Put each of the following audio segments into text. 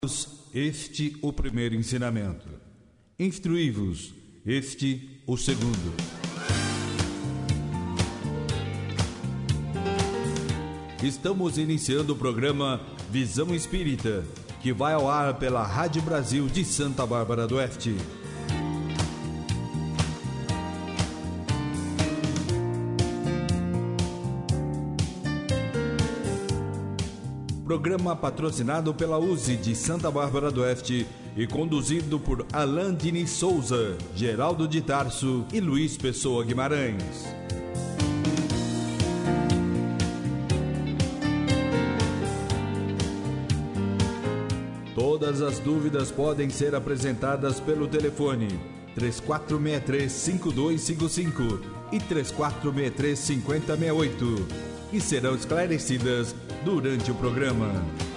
Este o primeiro ensinamento. Instruí-vos, este o segundo. Estamos iniciando o programa Visão Espírita, que vai ao ar pela Rádio Brasil de Santa Bárbara do Oeste. Programa patrocinado pela USE de Santa Bárbara do Oeste e conduzido por Alain Diniz Souza, Geraldo de Tarso e Luiz Pessoa Guimarães. Todas as dúvidas podem ser apresentadas pelo telefone 3463-5255 e 3463-5068 e serão esclarecidas durante o programa.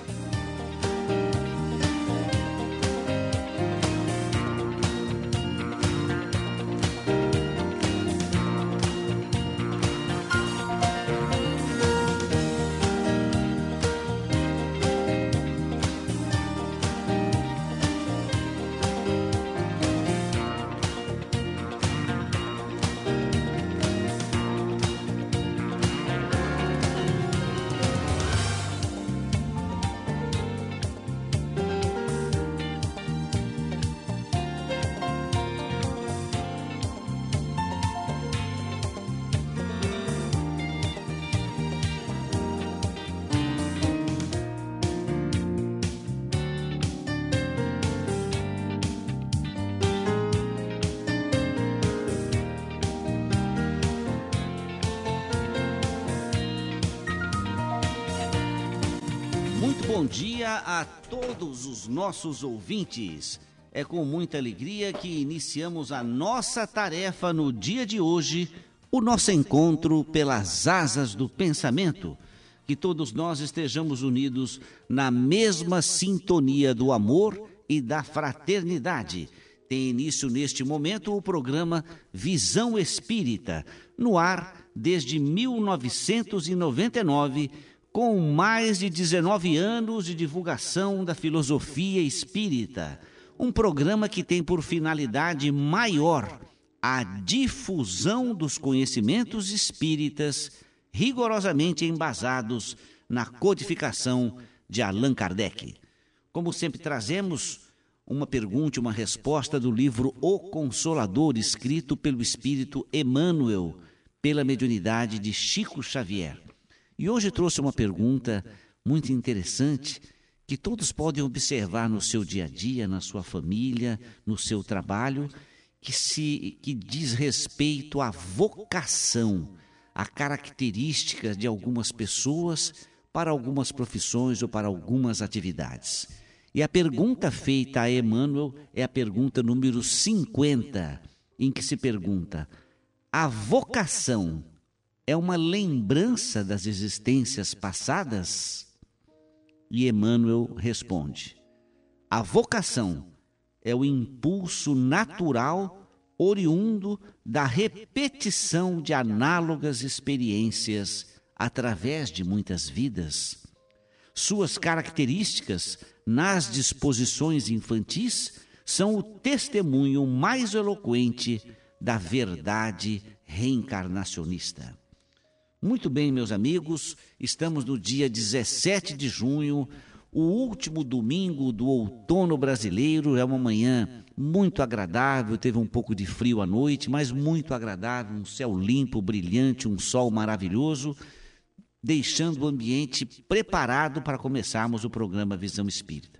Bom dia a todos os nossos ouvintes. É com muita alegria que iniciamos a nossa tarefa no dia de hoje, o nosso encontro pelas asas do pensamento. Que todos nós estejamos unidos na mesma sintonia do amor e da fraternidade. Tem início neste momento o programa Visão Espírita, no ar desde 1999, com mais de 19 anos de divulgação da filosofia espírita. Um programa que tem por finalidade maior a difusão dos conhecimentos espíritas rigorosamente embasados na codificação de Allan Kardec. Como sempre trazemos uma pergunta e uma resposta do livro O Consolador, escrito pelo espírito Emmanuel, pela mediunidade de Chico Xavier. E hoje trouxe uma pergunta muito interessante que todos podem observar no seu dia a dia, na sua família, no seu trabalho, que diz respeito à vocação, a características de algumas pessoas para algumas profissões ou para algumas atividades. E a pergunta feita a Emmanuel é a pergunta número 50, em que se pergunta: a vocação é uma lembrança das existências passadas? E Emmanuel responde: a vocação é o impulso natural oriundo da repetição de análogas experiências através de muitas vidas. Suas características nas disposições infantis são o testemunho mais eloquente da verdade reencarnacionista. Muito bem, meus amigos, estamos no dia 17 de junho, o último domingo do outono brasileiro. É uma manhã muito agradável, teve um pouco de frio à noite, mas muito agradável, um céu limpo, brilhante, um sol maravilhoso, deixando o ambiente preparado para começarmos o programa Visão Espírita.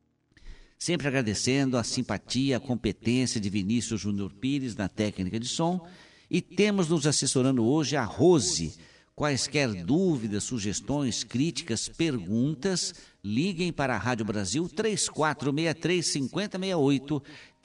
Sempre agradecendo a simpatia, a competência de Vinícius Júnior Pires na técnica de som. E temos nos assessorando hoje a Rose. Quaisquer dúvidas, sugestões, críticas, perguntas, liguem para a Rádio Brasil 3463-5068,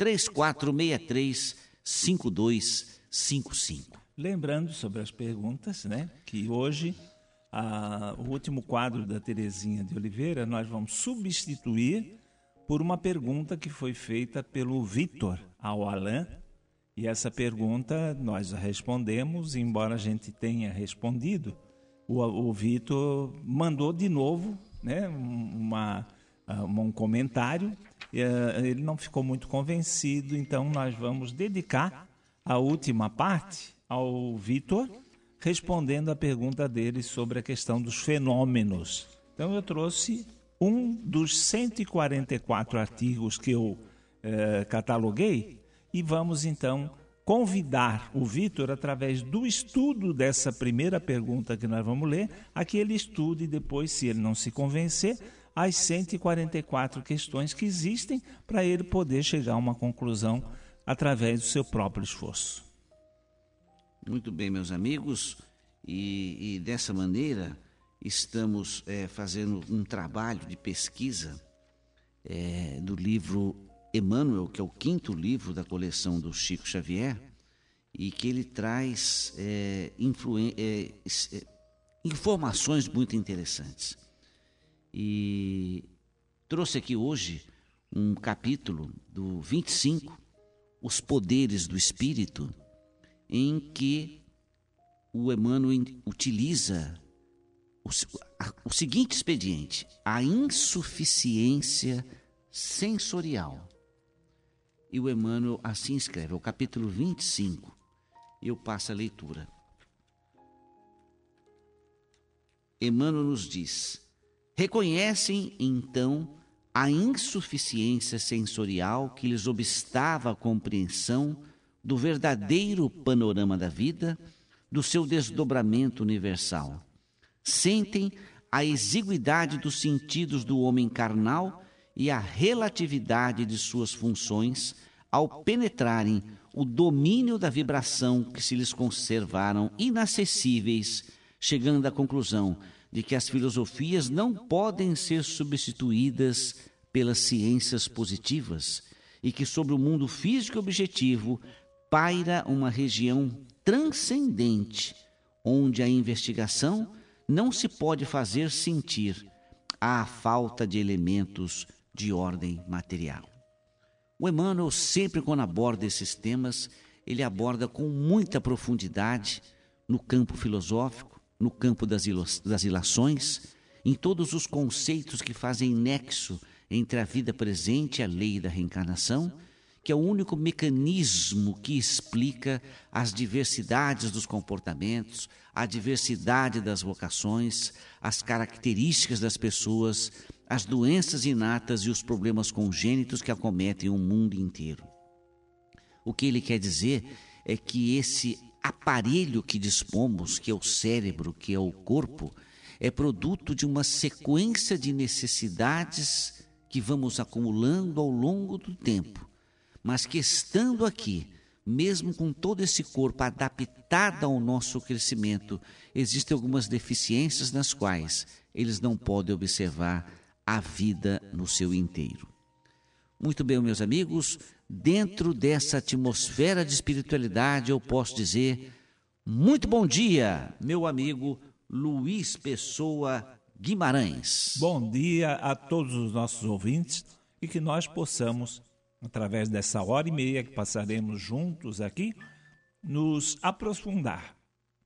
3463-5255. Lembrando sobre as perguntas, que hoje, o último quadro da Terezinha de Oliveira, nós vamos substituir por uma pergunta que foi feita pelo Vitor ao Alain. E essa pergunta nós respondemos, embora a gente tenha respondido, o Vitor mandou de novo, um comentário. Ele não ficou muito convencido, então nós vamos dedicar a última parte ao Vitor, respondendo a pergunta dele sobre a questão dos fenômenos. Então eu trouxe um dos 144 artigos que eu cataloguei e vamos então convidar o Vitor, através do estudo dessa primeira pergunta que nós vamos ler, a que ele estude depois, se ele não se convencer, as 144 questões que existem, para ele poder chegar a uma conclusão através do seu próprio esforço. Muito bem, meus amigos, e dessa maneira estamos fazendo um trabalho de pesquisa do livro Emmanuel, que é o 5º livro da coleção do Chico Xavier, e que ele traz informações muito interessantes. E trouxe aqui hoje um capítulo do 25, Os Poderes do Espírito, em que o Emmanuel utiliza o seguinte expediente: a insuficiência sensorial. E o Emmanuel assim escreve, o capítulo 25, e eu passo a leitura. Emmanuel nos diz: reconhecem então a insuficiência sensorial que lhes obstava a compreensão do verdadeiro panorama da vida, do seu desdobramento universal. Sentem a exiguidade dos sentidos do homem carnal e a relatividade de suas funções ao penetrarem o domínio da vibração que se lhes conservaram inacessíveis, chegando à conclusão de que as filosofias não podem ser substituídas pelas ciências positivas e que sobre o mundo físico objetivo paira uma região transcendente, onde a investigação não se pode fazer sentir a falta de elementos de ordem material. O Emmanuel, sempre quando aborda esses temas, ele aborda com muita profundidade no campo filosófico, no campo das ilações, em todos os conceitos que fazem nexo entre a vida presente e a lei da reencarnação, que é o único mecanismo que explica as diversidades dos comportamentos, a diversidade das vocações, as características das pessoas, as doenças inatas e os problemas congênitos que acometem o mundo inteiro. O que ele quer dizer é que esse aparelho que dispomos, que é o cérebro, que é o corpo, é produto de uma sequência de necessidades que vamos acumulando ao longo do tempo, mas que estando aqui, mesmo com todo esse corpo adaptado ao nosso crescimento, existem algumas deficiências nas quais eles não podem observar a vida no seu inteiro. Muito bem, meus amigos, dentro dessa atmosfera de espiritualidade, eu posso dizer muito bom dia, meu amigo Luiz Pessoa Guimarães. Bom dia a todos os nossos ouvintes e que nós possamos, através dessa hora e meia que passaremos juntos aqui, nos aprofundar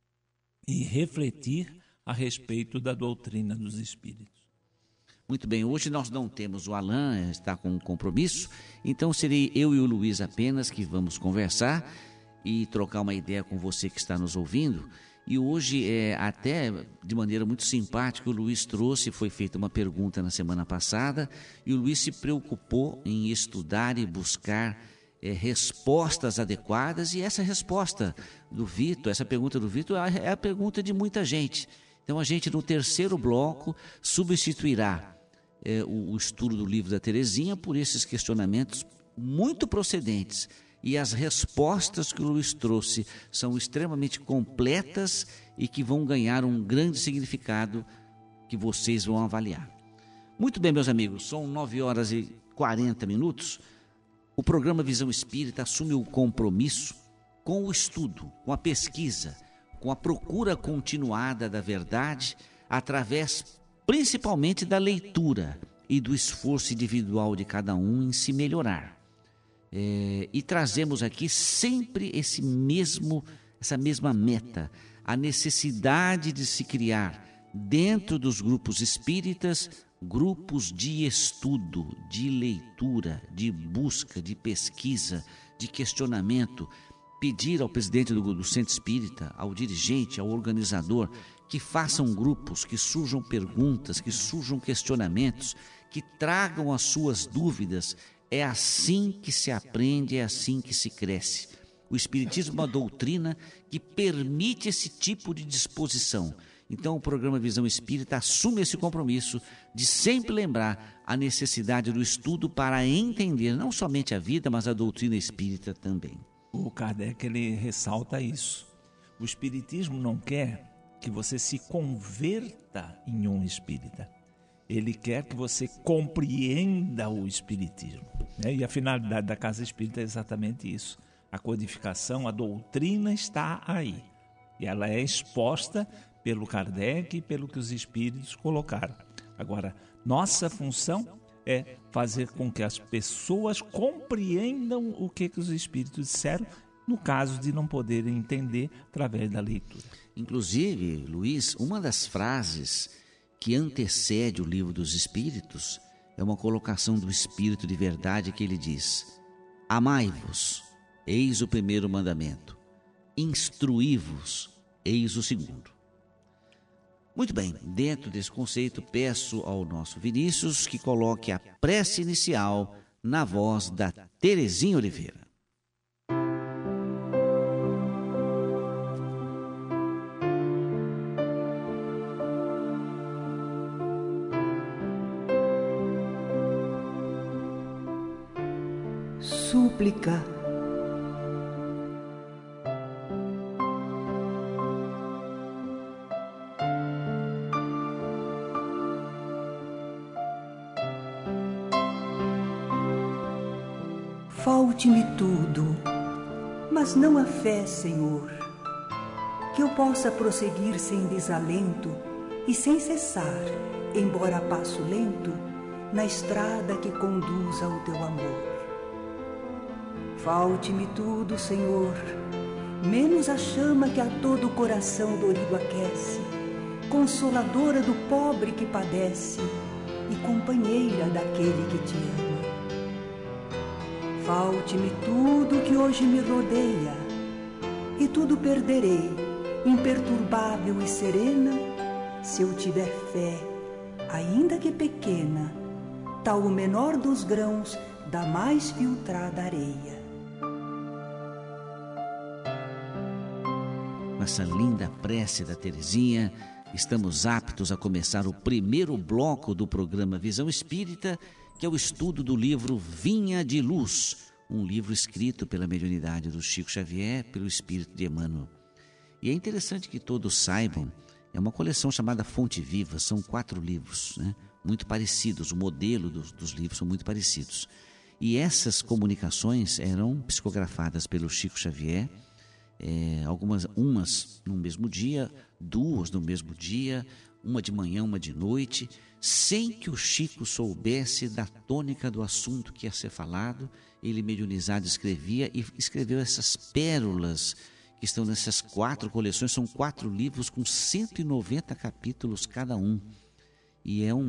e refletir a respeito da doutrina dos Espíritos. Muito bem, hoje nós não temos o Alain, está com um compromisso, então serei eu e o Luiz apenas que vamos conversar e trocar uma ideia com você que está nos ouvindo. E hoje, até de maneira muito simpática, o Luiz trouxe, foi feita uma pergunta na semana passada, e o Luiz se preocupou em estudar e buscar respostas adequadas, e essa resposta do Vitor, essa pergunta do Vitor é a pergunta de muita gente. Então a gente no terceiro bloco substituirá o estudo do livro da Terezinha por esses questionamentos muito procedentes. E as respostas que o Luiz trouxe são extremamente completas e que vão ganhar um grande significado que vocês vão avaliar. Muito bem, meus amigos, são 9h40. O programa Visão Espírita assume o compromisso com o estudo, com a pesquisa, com a procura continuada da verdade, através principalmente da leitura e do esforço individual de cada um em se melhorar. E trazemos aqui sempre essa mesma meta, a necessidade de se criar dentro dos grupos espíritas, grupos de estudo, de leitura, de busca, de pesquisa, de questionamento. Pedir ao presidente do Centro Espírita, ao dirigente, ao organizador, que façam grupos, que surjam perguntas, que surjam questionamentos, que tragam as suas dúvidas. É assim que se aprende, é assim que se cresce. O Espiritismo é uma doutrina que permite esse tipo de disposição. Então o programa Visão Espírita assume esse compromisso de sempre lembrar a necessidade do estudo para entender não somente a vida, mas a doutrina espírita também. O Kardec, ele ressalta isso. O Espiritismo não quer que você se converta em um espírita. Ele quer que você compreenda o Espiritismo, né? E a finalidade da Casa Espírita é exatamente isso. A codificação, a doutrina está aí. E ela é exposta pelo Kardec e pelo que os espíritos colocaram. Agora, nossa função é fazer com que as pessoas compreendam o que os espíritos disseram, no caso de não poderem entender através da leitura. Inclusive, Luiz, uma das frases que antecede o Livro dos Espíritos é uma colocação do Espírito de Verdade que ele diz: amai-vos, eis o primeiro mandamento, instruí-vos, eis o segundo. Muito bem, dentro desse conceito, peço ao nosso Vinícius que coloque a prece inicial na voz da Terezinha Oliveira. Súplica. Falte-me tudo, mas não a fé, Senhor, que eu possa prosseguir sem desalento e sem cessar, embora a passo lento, na estrada que conduz ao teu amor. Falte-me tudo, Senhor, menos a chama que a todo o coração dorido aquece, consoladora do pobre que padece e companheira daquele que te ama. Falte-me tudo que hoje me rodeia, e tudo perderei, imperturbável e serena, se eu tiver fé, ainda que pequena, tal o menor dos grãos da mais filtrada areia. Com essa linda prece da Terezinha, estamos aptos a começar o primeiro bloco do programa Visão Espírita, que é o estudo do livro Vinha de Luz, um livro escrito pela mediunidade do Chico Xavier, pelo espírito de Emmanuel. E é interessante que todos saibam, é uma coleção chamada Fonte Viva, são 4 livros, né? Muito parecidos, o modelo dos livros são muito parecidos. E essas comunicações eram psicografadas pelo Chico Xavier, umas no mesmo dia, 2 no mesmo dia, uma de manhã, uma de noite, sem que o Chico soubesse da tônica do assunto que ia ser falado. Ele, mediunizado, escrevia e escreveu essas pérolas que estão nessas 4 coleções. São 4 livros com 190 capítulos cada um. E é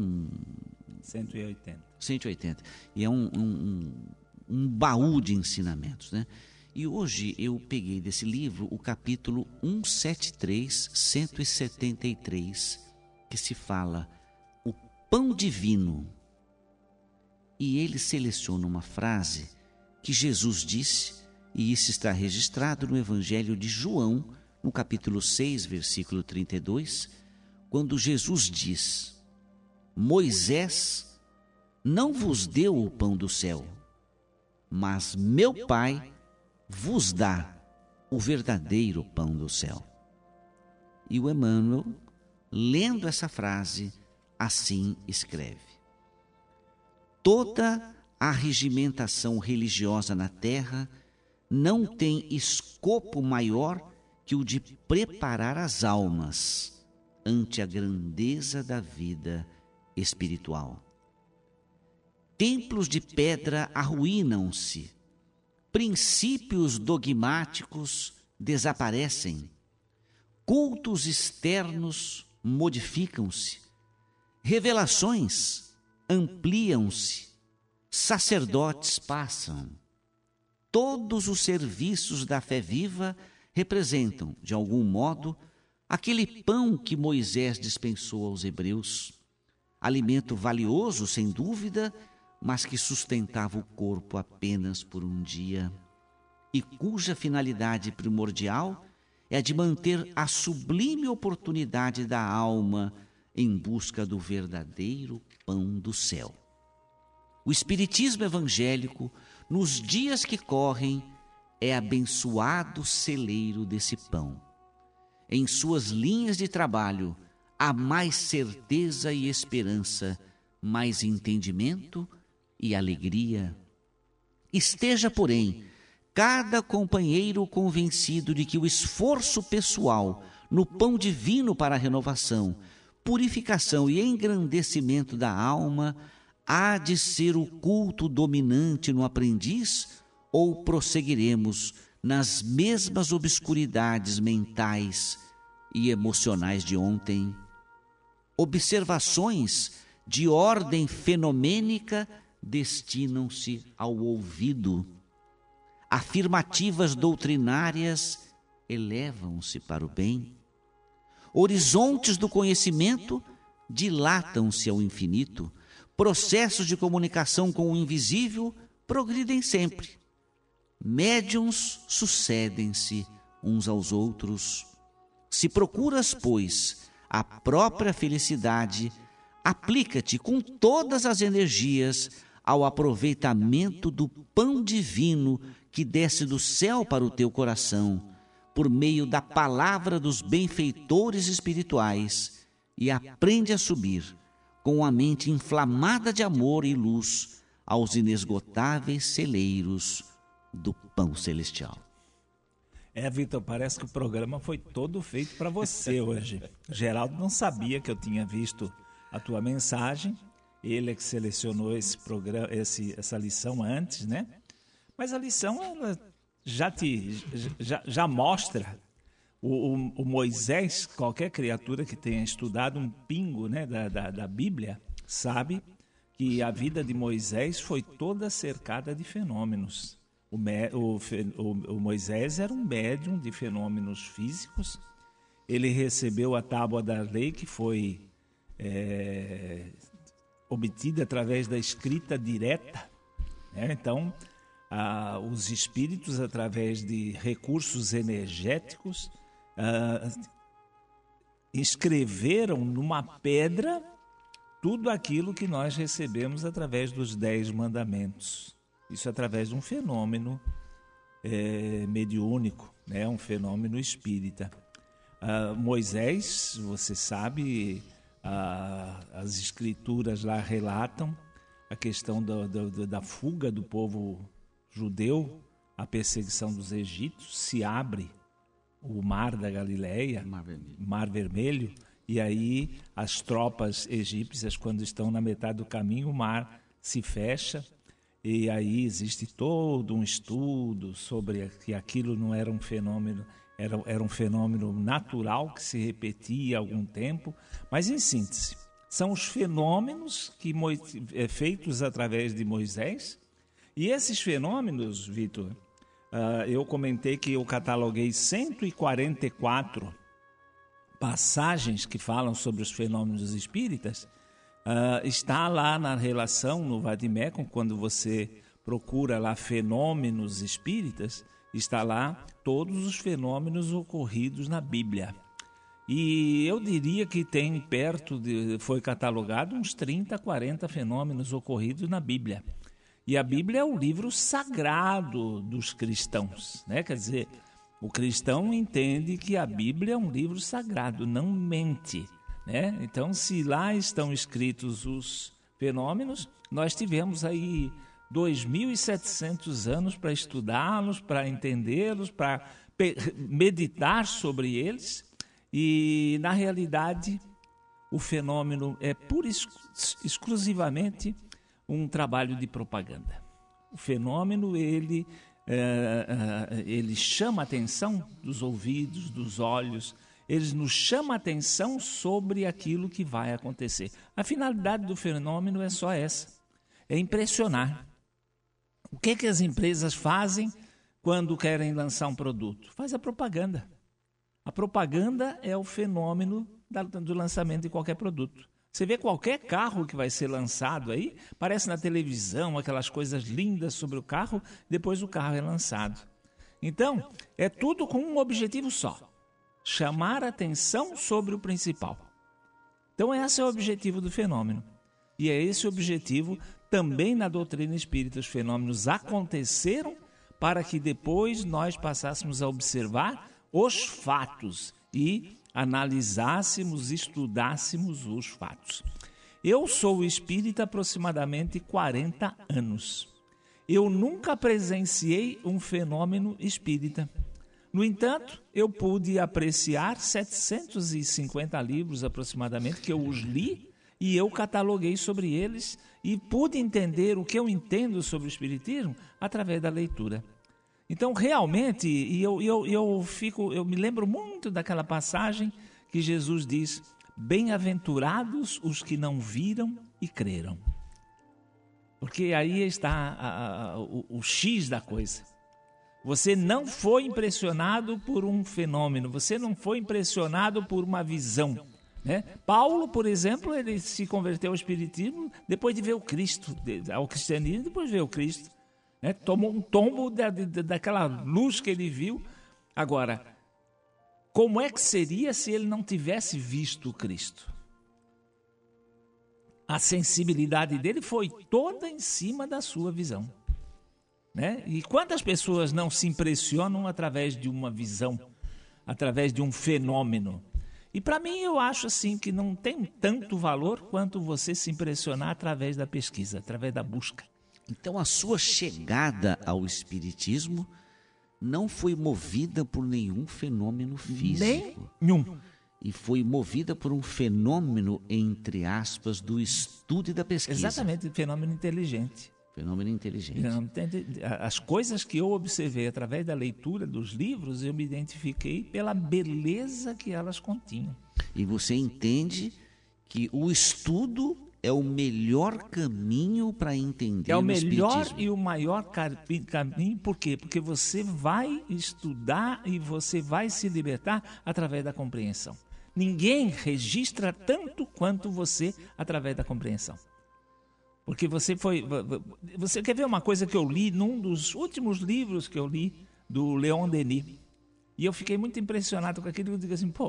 180. E é um baú de ensinamentos, né? E hoje eu peguei desse livro o capítulo 173, 173, que se fala o pão divino. E ele seleciona uma frase que Jesus disse, e isso está registrado no Evangelho de João, no capítulo 6, versículo 32, quando Jesus diz: Moisés não vos deu o pão do céu, mas meu Pai vos dá o verdadeiro pão do céu. E o Emmanuel, lendo essa frase, assim escreve: toda a regimentação religiosa na terra não tem escopo maior que o de preparar as almas ante a grandeza da vida espiritual. Templos de pedra arruinam-se, princípios dogmáticos desaparecem, cultos externos modificam-se, revelações ampliam-se, sacerdotes passam. Todos os serviços da fé viva representam, de algum modo, aquele pão que Moisés dispensou aos hebreus. Alimento valioso, sem dúvida, mas que sustentava o corpo apenas por um dia, e cuja finalidade primordial é a de manter a sublime oportunidade da alma em busca do verdadeiro pão do céu. O Espiritismo evangélico, nos dias que correm, é abençoado celeiro desse pão. Em suas linhas de trabalho, há mais certeza e esperança, mais entendimento e alegria. Esteja, porém, cada companheiro convencido de que o esforço pessoal no pão divino para a renovação, purificação e engrandecimento da alma há de ser o culto dominante no aprendiz, ou prosseguiremos nas mesmas obscuridades mentais e emocionais de ontem? Observações de ordem fenomênica destinam-se ao ouvido. Afirmativas doutrinárias elevam-se para o bem. Horizontes do conhecimento dilatam-se ao infinito. Processos de comunicação com o invisível progridem sempre. Médiuns sucedem-se uns aos outros. Se procuras, pois, a própria felicidade, aplica-te com todas as energias ao aproveitamento do pão divino que desce do céu para o teu coração, por meio da palavra dos benfeitores espirituais, e aprende a subir, com a mente inflamada de amor e luz, aos inesgotáveis celeiros do pão celestial. Vitor, parece que o programa foi todo feito para você hoje. Geraldo não sabia que eu tinha visto a tua mensagem, ele é que selecionou esse programa, essa lição antes, né? Mas a lição ela já mostra o Moisés. Qualquer criatura que tenha estudado um pingo, né, da Bíblia sabe que a vida de Moisés foi toda cercada de fenômenos. O Moisés era um médium de fenômenos físicos. Ele recebeu a tábua da lei, que foi obtida através da escrita direta, né? Então, os espíritos, através de recursos energéticos, escreveram numa pedra tudo aquilo que nós recebemos através dos 10 mandamentos. Isso através de um fenômeno mediúnico, né? Um fenômeno espírita. Moisés, você sabe, as escrituras lá relatam a questão da fuga do povo judeu, a perseguição dos egípcios. Se abre o mar da Galileia, Mar Vermelho, e aí as tropas egípcias, quando estão na metade do caminho, o mar se fecha. E aí existe todo um estudo sobre que aquilo não era um fenômeno, era um fenômeno natural que se repetia há algum tempo. Mas, em síntese, são os fenômenos feitos através de Moisés. E esses fenômenos, Vitor, eu comentei que eu cataloguei 144 passagens que falam sobre os fenômenos espíritas. Está lá na relação, no Vadimecum, quando você procura lá fenômenos espíritas, está lá todos os fenômenos ocorridos na Bíblia. E eu diria que tem foi catalogado uns 30, 40 fenômenos ocorridos na Bíblia. E a Bíblia é o livro sagrado dos cristãos, né? Quer dizer, o cristão entende que a Bíblia é um livro sagrado, não mente, né? Então, se lá estão escritos os fenômenos, nós tivemos aí 2.700 anos para estudá-los, para entendê-los, para meditar sobre eles. E, na realidade, o fenômeno é exclusivamente um trabalho de propaganda. O fenômeno, ele chama a atenção dos ouvidos, dos olhos, eles nos chamam a atenção sobre aquilo que vai acontecer. A finalidade do fenômeno é só essa, é impressionar. O que as empresas fazem quando querem lançar um produto? Faz a propaganda. A propaganda é o fenômeno do lançamento de qualquer produto. Você vê qualquer carro que vai ser lançado aí, parece na televisão, aquelas coisas lindas sobre o carro, depois o carro é lançado. Então, é tudo com um objetivo só: chamar a atenção sobre o principal. Então, esse é o objetivo do fenômeno. E é esse o objetivo também na doutrina espírita. Os fenômenos aconteceram para que depois nós passássemos a observar os fatos e analisássemos, estudássemos os fatos. Eu sou espírita há aproximadamente 40 anos. Eu nunca presenciei um fenômeno espírita. No entanto, eu pude apreciar 750 livros aproximadamente, que eu os li e eu cataloguei sobre eles e pude entender o que eu entendo sobre o espiritismo através da leitura. Então, realmente, eu me lembro muito daquela passagem que Jesus diz: bem-aventurados os que não viram e creram. Porque aí está o X da coisa. Você não foi impressionado por um fenômeno, você não foi impressionado por uma visão. Né? Paulo, por exemplo, ele se converteu ao espiritismo depois de ver o Cristo, ao cristianismo, depois de ver o Cristo. Né? Tomou um tombo daquela luz que ele viu. Agora, como é que seria se ele não tivesse visto o Cristo? A sensibilidade dele foi toda em cima da sua visão. Né? E quantas pessoas não se impressionam através de uma visão, através de um fenômeno? E para mim eu acho assim que não tem tanto valor quanto você se impressionar através da pesquisa, através da busca. Então a sua chegada ao espiritismo não foi movida por nenhum fenômeno físico. Nenhum. E foi movida por um fenômeno, entre aspas, do estudo e da pesquisa. Exatamente, fenômeno inteligente. Fenômeno inteligente. As coisas que eu observei através da leitura dos livros, eu me identifiquei pela beleza que elas continham. E você entende que o estudo é o melhor caminho para entender o espiritismo. É o melhor e o maior caminho, por quê? Porque você vai estudar e você vai se libertar através da compreensão. Ninguém registra tanto quanto você através da compreensão. Porque você quer ver uma coisa que eu li num dos últimos livros que eu li, do Leon Denis. E eu fiquei muito impressionado com aquilo. Eu digo assim,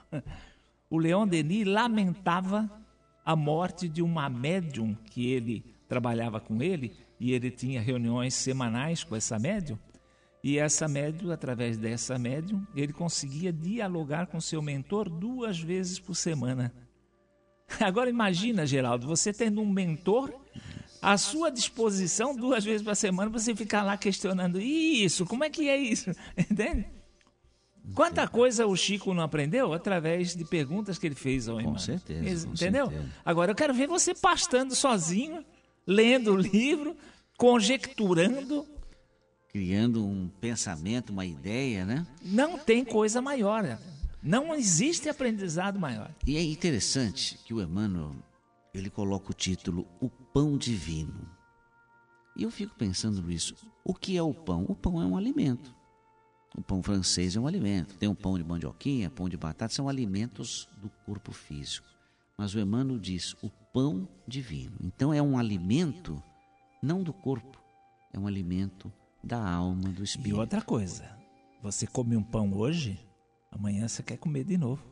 o Leon Denis lamentava a morte de uma médium que ele trabalhava com ele, e ele tinha reuniões semanais com essa médium, e essa médium, através dessa médium, ele conseguia dialogar com seu mentor 2 vezes por semana. Agora imagina, Geraldo, você tendo um mentor à sua disposição 2 vezes por semana, você ficar lá questionando isso, como é que é isso? Entende? Quanta coisa o Chico não aprendeu através de perguntas que ele fez ao irmão. Com certeza. Entendeu? Com certeza. Agora eu quero ver você pastando sozinho, lendo o livro, conjecturando. Criando um pensamento, uma ideia, né? Não tem coisa maior. Não existe aprendizado maior. E é interessante que o Emmanuel, ele coloca o título O Pão Divino. E eu fico pensando nisso. O que é o pão? O pão é um alimento. O pão francês é um alimento. Tem o pão de mandioquinha, pão de batata, são alimentos do corpo físico. Mas o Emmanuel diz o pão divino. Então é um alimento não do corpo, é um alimento da alma, do espírito. E outra coisa, você come um pão hoje, amanhã você quer comer de novo.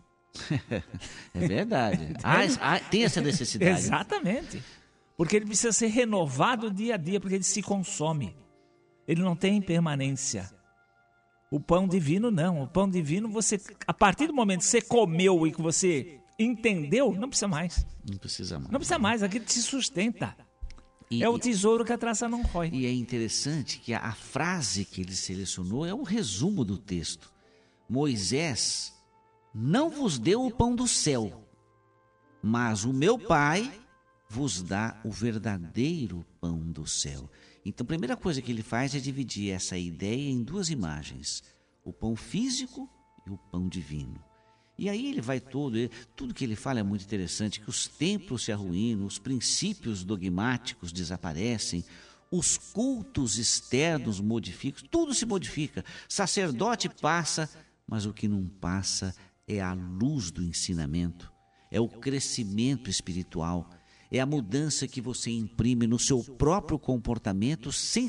É verdade. Tem essa necessidade. Exatamente. Porque ele precisa ser renovado dia a dia, porque ele se consome. Ele não tem permanência. O pão divino não. O pão divino, você, a partir do momento que você comeu e que você entendeu, não precisa mais. Não precisa mais. Não precisa mais, aquilo te sustenta. É o tesouro que a traça não rói. E é interessante que a frase que ele selecionou é o resumo do texto. Moisés não vos deu o pão do céu, mas o meu Pai vos dá o verdadeiro pão do céu. Então, a primeira coisa que ele faz é dividir essa ideia em 2 imagens: o pão físico e o pão divino. E aí ele vai tudo que ele fala é muito interessante, que os templos se arruinam, os princípios dogmáticos desaparecem, os cultos externos modificam, tudo se modifica. Sacerdote passa, mas o que não passa é a luz do ensinamento, é o crescimento espiritual, é a mudança que você imprime no seu próprio comportamento,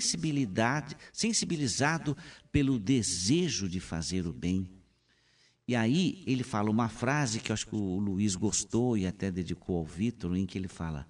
sensibilizado pelo desejo de fazer o bem. E aí ele fala uma frase que eu acho que o Luiz gostou e até dedicou ao Vitor, em que ele fala: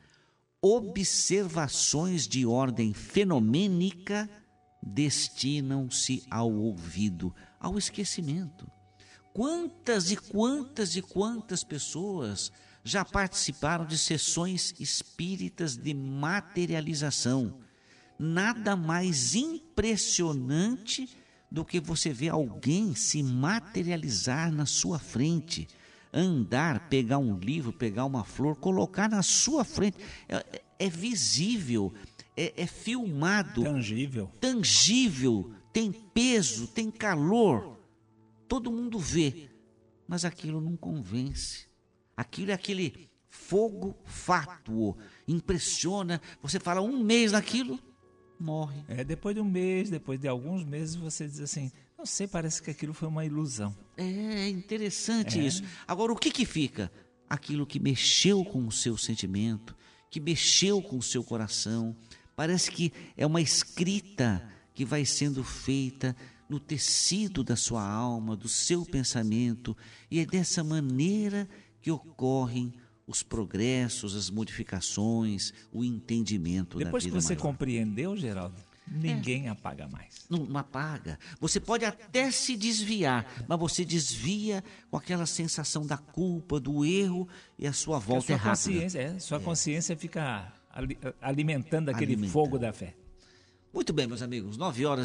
observações de ordem fenomênica destinam-se ao ouvido, ao esquecimento. Quantas e quantas e quantas pessoas já participaram de sessões espíritas de materialização? Nada mais impressionante do que você ver alguém se materializar na sua frente, andar, pegar um livro, pegar uma flor, colocar na sua frente. É visível, é filmado. Tangível, tem peso, tem calor. Todo mundo vê, mas aquilo não convence. Aquilo é aquele fogo fátuo, impressiona. Você fala um mês naquilo, morre. Depois de um mês, depois de alguns meses, você diz assim, não sei, parece que aquilo foi uma ilusão. É interessante isso. Agora, o que fica? Aquilo que mexeu com o seu sentimento, que mexeu com o seu coração. Parece que é uma escrita que vai sendo feita no tecido da sua alma, do seu pensamento, e é dessa maneira que ocorrem os progressos, as modificações, o entendimento da vida. Depois que você compreendeu, Geraldo, ninguém apaga mais. Não apaga. Você pode até se desviar, mas você desvia com aquela sensação da culpa, do erro, e a sua volta é rápida. Sua consciência fica alimentando aquele fogo da fé. Muito bem, meus amigos,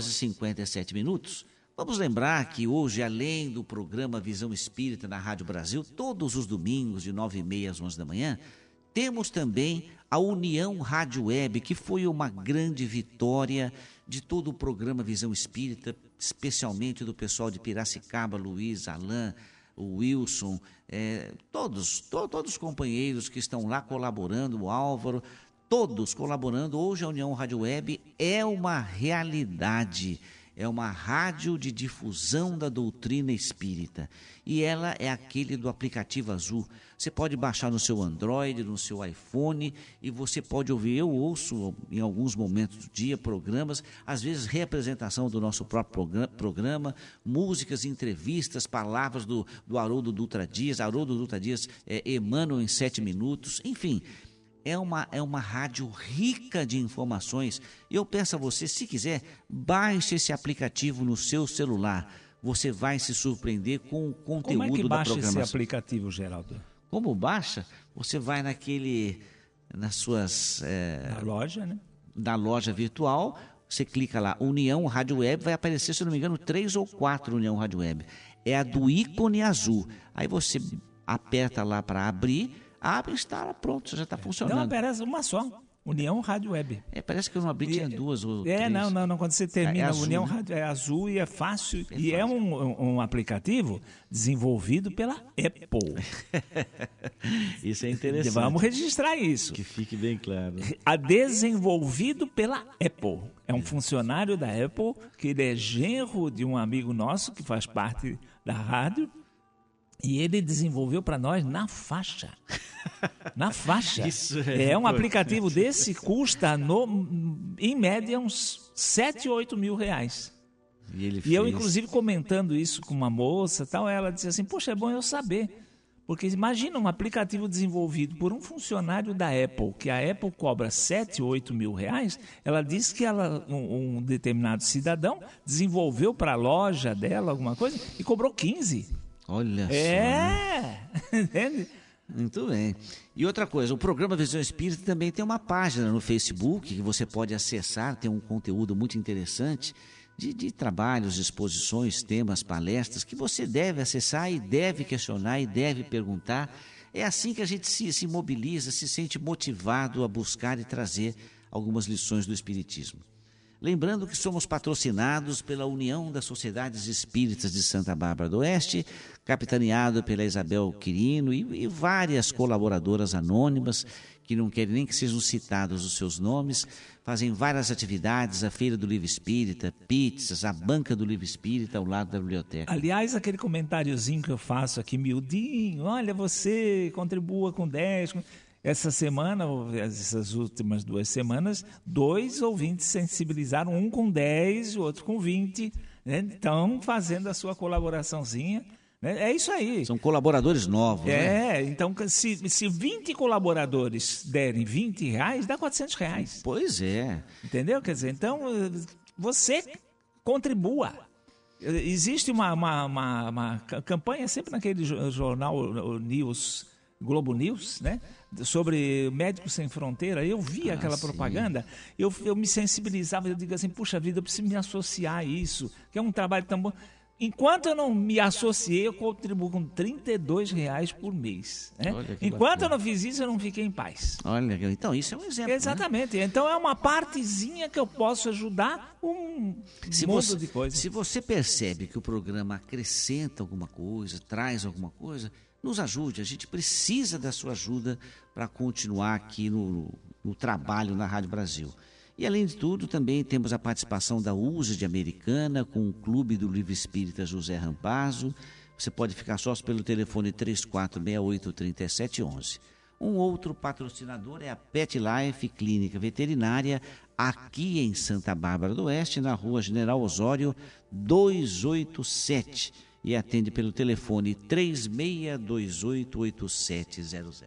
9h57. Vamos lembrar que hoje, além do programa Visão Espírita na Rádio Brasil, todos os domingos de 9h30 às 11 da manhã, temos também a União Rádio Web, que foi uma grande vitória de todo o programa Visão Espírita, especialmente do pessoal de Piracicaba, Luiz, Alain, o Wilson, todos os companheiros que estão lá colaborando, o Álvaro, todos colaborando. Hoje a União Rádio Web é uma realidade. É uma rádio de difusão da doutrina espírita. E ela é aquele do aplicativo azul. Você pode baixar no seu Android, no seu iPhone, e você pode ouvir. Eu ouço em alguns momentos do dia programas, às vezes reapresentação do nosso próprio programa, músicas, entrevistas, palavras do Haroldo Dutra Dias. Haroldo Dutra Dias, Emmanuel em 7 minutos, enfim. É uma rádio rica de informações. E eu peço a você, se quiser, baixe esse aplicativo no seu celular. Você vai se surpreender com o conteúdo da programação. Como é que baixa esse aplicativo, Geraldo? Como baixa? Você vai na loja, né? Na loja virtual, você clica lá, União Rádio Web, vai aparecer, se não me engano, 3 ou 4 União Rádio Web. É a do ícone azul. Aí você aperta lá para abrir, abre e instala, pronto, já está funcionando. Não, parece uma só. União Rádio Web. Parece que eu não abri, tinha 2 ou 3. Não. Quando você termina, azul, União né? Rádio é azul e é fácil. É um aplicativo desenvolvido pela Apple. Isso é interessante. Vamos registrar isso. Que fique bem claro. Desenvolvido pela Apple. É um funcionário da Apple, que ele é genro de um amigo nosso, que faz parte da rádio. E ele desenvolveu para nós na faixa. Na faixa. Isso um aplicativo desse custa, em média, uns 7 ou 8 mil reais. E eu, inclusive, comentando isso com uma moça, tal, ela disse assim, poxa, é bom eu saber. Porque imagina um aplicativo desenvolvido por um funcionário da Apple, que a Apple cobra 7 ou 8 mil reais, ela disse que um determinado cidadão desenvolveu para a loja dela alguma coisa e cobrou 15. Olha só. Entende? Muito bem. E outra coisa, o programa Visão Espírita também tem uma página no Facebook que você pode acessar, tem um conteúdo muito interessante de trabalhos, exposições, temas, palestras, que você deve acessar e deve questionar e deve perguntar. É assim que a gente se mobiliza, se sente motivado a buscar e trazer algumas lições do Espiritismo. Lembrando que somos patrocinados pela União das Sociedades Espíritas de Santa Bárbara do Oeste, capitaneado pela Isabel Quirino e várias colaboradoras anônimas que não querem nem que sejam citados os seus nomes, fazem várias atividades, a Feira do Livro Espírita, pizzas, a Banca do Livro Espírita ao lado da biblioteca. Aliás, aquele comentáriozinho que eu faço aqui, miudinho, olha, você contribua com 10... Essa semana, essas últimas 2 semanas, 2 ouvintes sensibilizaram, um com 10, o outro com 20, né? Estão fazendo a sua colaboraçãozinha. É isso aí. São colaboradores novos. Né? Então se 20 colaboradores derem R$20, dá R$400. Pois é. Entendeu? Quer dizer, então você contribua. Existe uma campanha sempre naquele jornal o News, Globo News, né? Sobre Médicos Sem Fronteira. Eu vi aquela propaganda, eu me sensibilizava, eu digo assim, puxa vida, eu preciso me associar a isso, que é um trabalho tão bom. Enquanto eu não me associei, eu contribuo com R$32 por mês. Né? Enquanto eu não fiz isso, eu não fiquei em paz. Olha, então isso é um exemplo. Exatamente. Né? Então é uma partezinha que eu posso ajudar de coisas. Se você percebe que o programa acrescenta alguma coisa, traz alguma coisa, nos ajude. A gente precisa da sua ajuda para continuar aqui no trabalho na Rádio Brasil. E, além de tudo, também temos a participação da USE de Americana com o Clube do Livro Espírita José Rampazzo. Você pode ficar sócio pelo telefone 3468-3711. Um outro patrocinador é a Pet Life Clínica Veterinária, aqui em Santa Bárbara do Oeste, na Rua General Osório 287. E atende pelo telefone 3628-8700.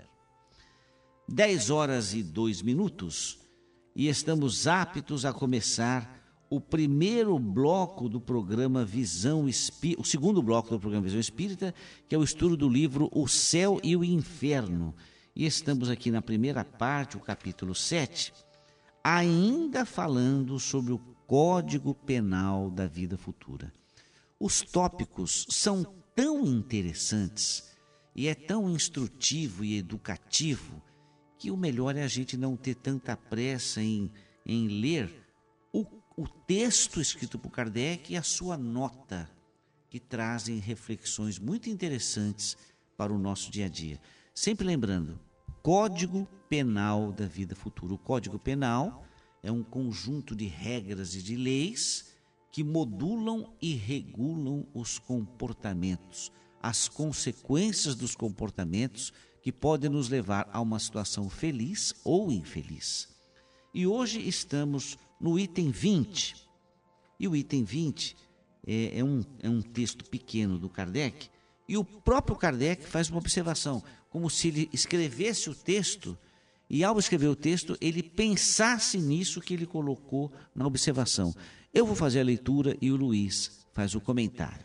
10h02. E estamos aptos a começar o primeiro bloco do programa Visão Espírita, o segundo bloco do programa Visão Espírita, que é o estudo do livro O Céu e o Inferno. E estamos aqui na primeira parte, o capítulo 7, ainda falando sobre o Código Penal da Vida Futura. Os tópicos são tão interessantes e é tão instrutivo e educativo que o melhor é a gente não ter tanta pressa em ler o texto escrito por Kardec e a sua nota, que trazem reflexões muito interessantes para o nosso dia a dia. Sempre lembrando, Código Penal da Vida Futura. O Código Penal é um conjunto de regras e de leis que modulam e regulam os comportamentos, as consequências dos comportamentos que podem nos levar a uma situação feliz ou infeliz. E hoje estamos no item 20. E o item 20 é um texto pequeno do Kardec, e o próprio Kardec faz uma observação, como se ele escrevesse o texto, e ao escrever o texto, ele pensasse nisso que ele colocou na observação. Eu vou fazer a leitura e o Luiz faz o comentário.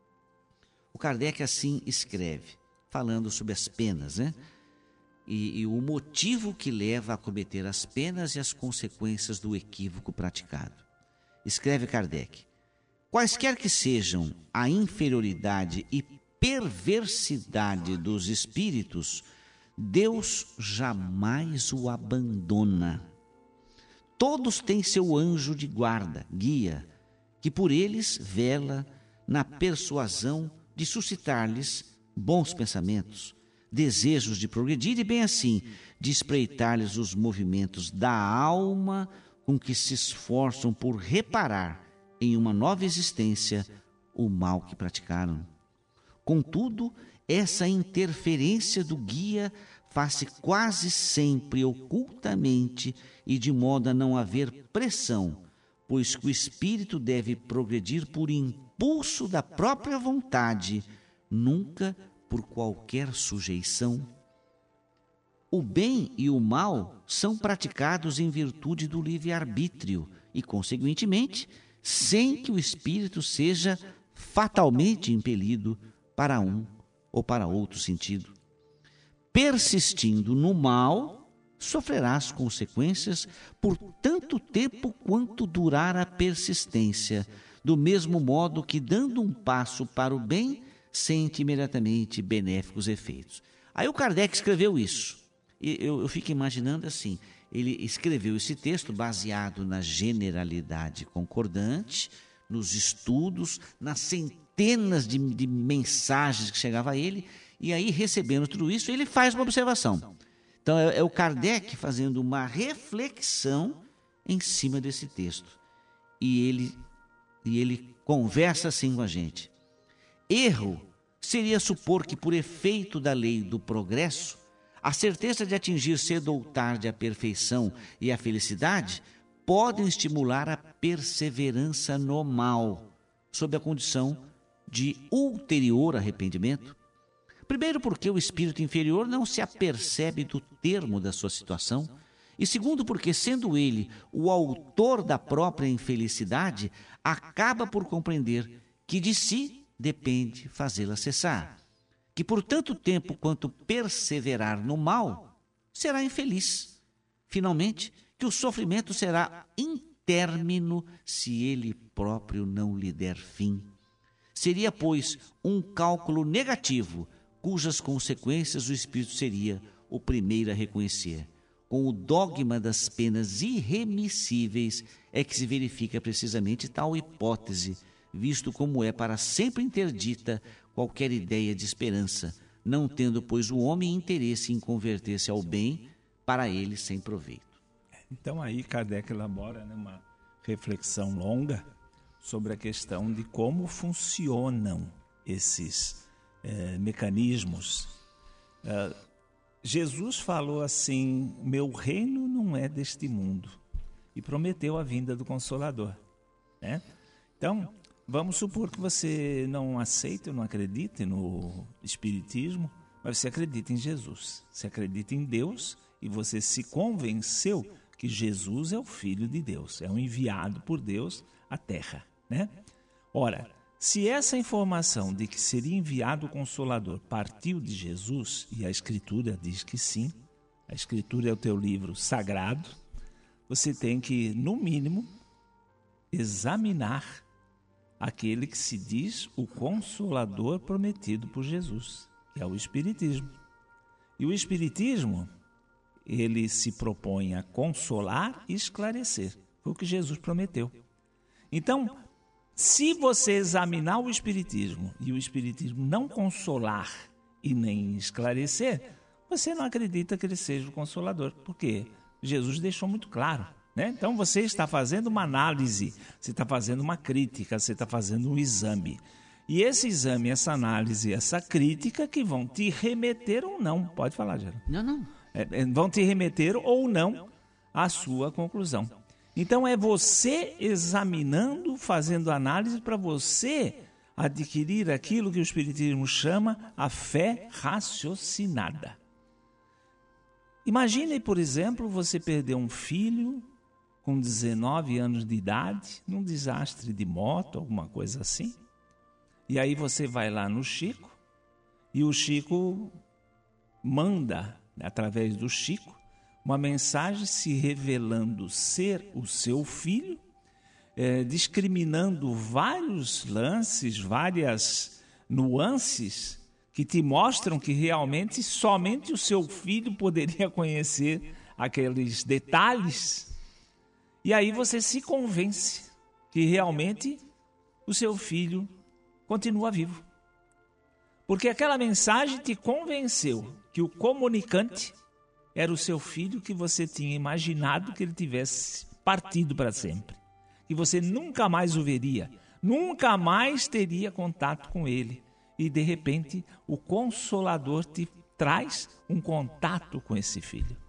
O Kardec assim escreve, falando sobre as penas, né? E o motivo que leva a cometer as penas e as consequências do equívoco praticado. Escreve Kardec: quaisquer que sejam a inferioridade e perversidade dos espíritos, Deus jamais o abandona. Todos têm seu anjo de guarda, guia, que por eles vela na persuasão de suscitar-lhes bons pensamentos, desejos de progredir e, bem assim, de espreitar-lhes os movimentos da alma com que se esforçam por reparar em uma nova existência o mal que praticaram. Contudo, essa interferência do guia faz-se quase sempre ocultamente e de modo a não haver pressão, pois que o espírito deve progredir por impulso da própria vontade, nunca por qualquer sujeição. O bem e o mal são praticados em virtude do livre-arbítrio e, consequentemente, sem que o espírito seja fatalmente impelido para um ou para outro sentido. Persistindo no mal, sofrerá as consequências por tanto tempo quanto durar a persistência, do mesmo modo que, dando um passo para o bem, sente imediatamente benéficos efeitos. Aí o Kardec escreveu isso. E eu fico imaginando assim, ele escreveu esse texto baseado na generalidade concordante, nos estudos, nas centenas de mensagens que chegavam a ele, e aí, recebendo tudo isso, ele faz uma observação. Então, é o Kardec fazendo uma reflexão em cima desse texto. E ele conversa assim com a gente. Erro seria supor que, por efeito da lei do progresso, a certeza de atingir cedo ou tarde a perfeição e a felicidade podem estimular a perseverança no mal, sob a condição de ulterior arrependimento. Primeiro, porque o espírito inferior não se apercebe do termo da sua situação, e segundo, porque, sendo ele o autor da própria infelicidade, acaba por compreender que de si depende fazê-la cessar, que por tanto tempo quanto perseverar no mal, será infeliz. Finalmente, que o sofrimento será intérmino se ele próprio não lhe der fim. Seria, pois, um cálculo negativo, cujas consequências o espírito seria o primeiro a reconhecer. Com o dogma das penas irremissíveis é que se verifica precisamente tal hipótese, visto como é para sempre interdita qualquer ideia de esperança, não tendo, pois, o homem interesse em converter-se ao bem para ele sem proveito. Então aí Kardec elabora, né, uma reflexão longa sobre a questão de como funcionam esses mecanismos. Jesus falou assim: meu reino não é deste mundo, e prometeu a vinda do Consolador, né? Então, vamos supor que você não aceita, não acredite no Espiritismo, mas você acredita em Jesus, você acredita em Deus, e você se convenceu que Jesus é o Filho de Deus, é um enviado por Deus à Terra, né? Ora, se essa informação de que seria enviado o Consolador partiu de Jesus, e a Escritura diz que sim, a Escritura é o teu livro sagrado, você tem que, no mínimo, examinar aquele que se diz o Consolador prometido por Jesus, que é o Espiritismo. E o Espiritismo, ele se propõe a consolar e esclarecer. Foi o que Jesus prometeu. Então, se você examinar o Espiritismo e o Espiritismo não consolar e nem esclarecer, você não acredita que ele seja o Consolador, porque Jesus deixou muito claro, né? Então você está fazendo uma análise, você está fazendo uma crítica, você está fazendo um exame. E esse exame, essa análise, essa crítica que vão te remeter ou não, pode falar, Geraldo? Não. Vão te remeter ou não à sua conclusão. Então é você examinando, fazendo análise para você adquirir aquilo que o Espiritismo chama a fé raciocinada. Imagine, por exemplo, você perder um filho com 19 anos de idade, num desastre de moto, alguma coisa assim. E aí você vai lá no Chico, e o Chico manda, através do Chico, uma mensagem se revelando ser o seu filho, discriminando vários lances, várias nuances que te mostram que realmente somente o seu filho poderia conhecer aqueles detalhes. E aí você se convence que realmente o seu filho continua vivo. Porque aquela mensagem te convenceu que o comunicante era o seu filho, que você tinha imaginado que ele tivesse partido para sempre. Que você nunca mais o veria, nunca mais teria contato com ele. E de repente o Consolador te traz um contato com esse filho.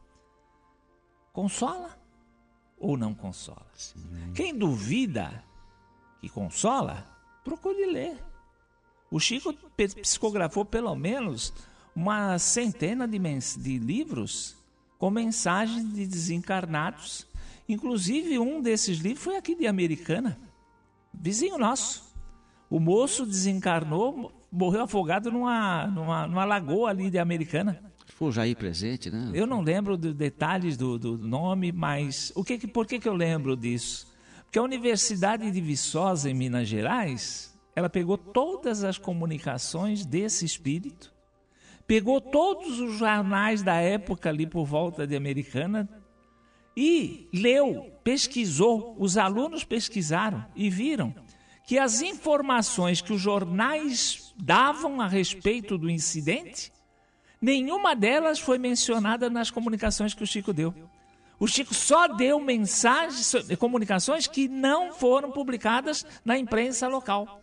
Consola ou não consola? Sim. Quem duvida que consola, procure ler. O Chico psicografou pelo menos uma centena de livros com mensagens de desencarnados. Inclusive um desses livros foi aqui de Americana, vizinho nosso. O moço desencarnou, morreu afogado numa lagoa ali de Americana. Foi o Jair presente, né? Eu não lembro dos detalhes do nome, mas por que eu lembro disso? Porque a Universidade de Viçosa, em Minas Gerais, ela pegou todas as comunicações desse espírito, pegou todos os jornais da época ali por volta de Americana, e leu, pesquisou, os alunos pesquisaram e viram que as informações que os jornais davam a respeito do incidente, nenhuma delas foi mencionada nas comunicações que o Chico deu. O Chico só deu mensagens, comunicações que não foram publicadas na imprensa local.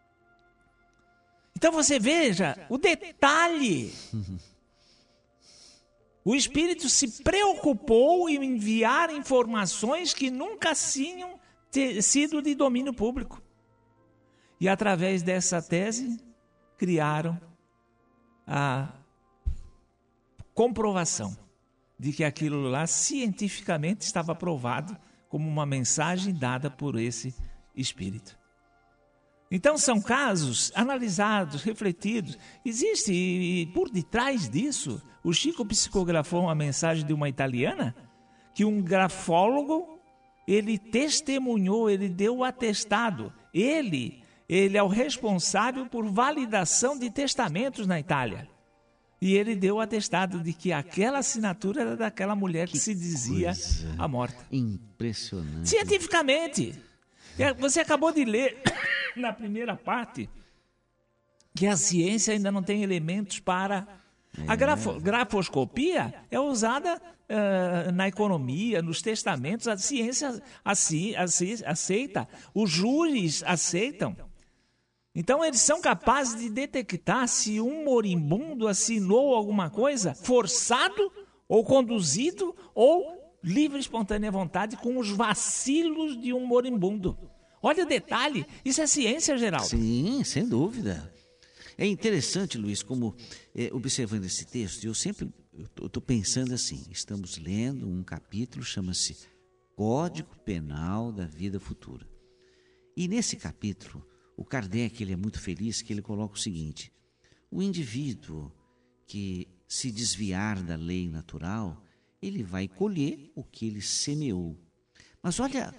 Então você veja o detalhe. O Espírito se preocupou em enviar informações que nunca tinham sido de domínio público. E através dessa tese, criaram a comprovação de que aquilo lá cientificamente estava provado como uma mensagem dada por esse Espírito. Então são casos analisados, refletidos. Existe, e por detrás disso, o Chico psicografou uma mensagem de uma italiana que um grafólogo, ele testemunhou, ele deu o atestado. Ele é o responsável por validação de testamentos na Itália. E ele deu o atestado de que aquela assinatura era daquela mulher que se dizia a morta. Impressionante. Cientificamente. Você acabou de ler na primeira parte que a ciência ainda não tem elementos para... A grafoscopia é usada na economia, nos testamentos, a ciência aceita, os júris aceitam. Então eles são capazes de detectar se um moribundo assinou alguma coisa forçado ou conduzido ou livre e espontânea vontade com os vacilos de um moribundo. Olha o detalhe, isso é ciência, Geraldo. Sim, sem dúvida. É interessante, Luiz, como observando esse texto, eu estou pensando assim, estamos lendo um capítulo, chama-se Código Penal da Vida Futura. E nesse capítulo, o Kardec ele é muito feliz que ele coloca o seguinte: o indivíduo que se desviar da lei natural, ele vai colher o que ele semeou. Mas olha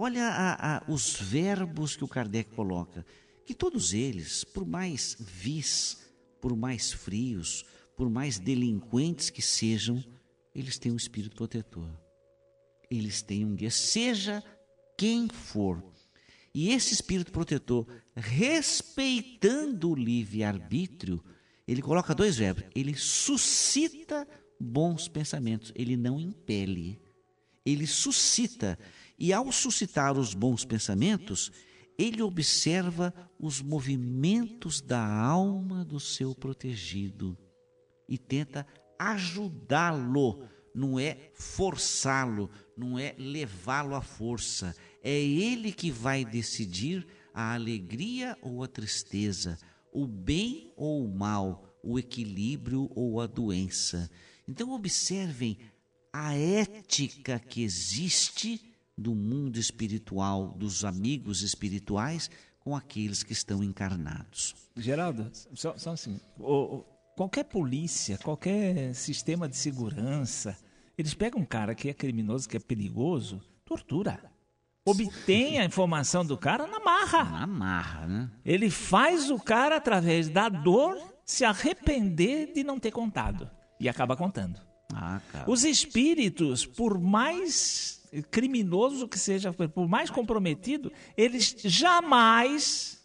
os verbos que o Kardec coloca, que todos eles, por mais vis, por mais frios, por mais delinquentes que sejam, eles têm um espírito protetor. Eles têm um guia, seja quem for. E esse espírito protetor, respeitando o livre-arbítrio, ele coloca dois verbos. Ele suscita bons pensamentos, ele não impele. Ele suscita, e ao suscitar os bons pensamentos, ele observa os movimentos da alma do seu protegido e tenta ajudá-lo, não é forçá-lo, não é levá-lo à força. É ele que vai decidir a alegria ou a tristeza, o bem ou o mal, o equilíbrio ou a doença. Então observem a ética que existe do mundo espiritual, dos amigos espirituais com aqueles que estão encarnados. Geraldo, só assim, qualquer polícia, qualquer sistema de segurança, eles pegam um cara que é criminoso, que é perigoso, tortura. Obtém a informação do cara na marra. Na marra, né? Ele faz o cara, através da dor, se arrepender de não ter contado. E acaba contando. Os espíritos, por mais criminoso que seja, por mais comprometido, eles jamais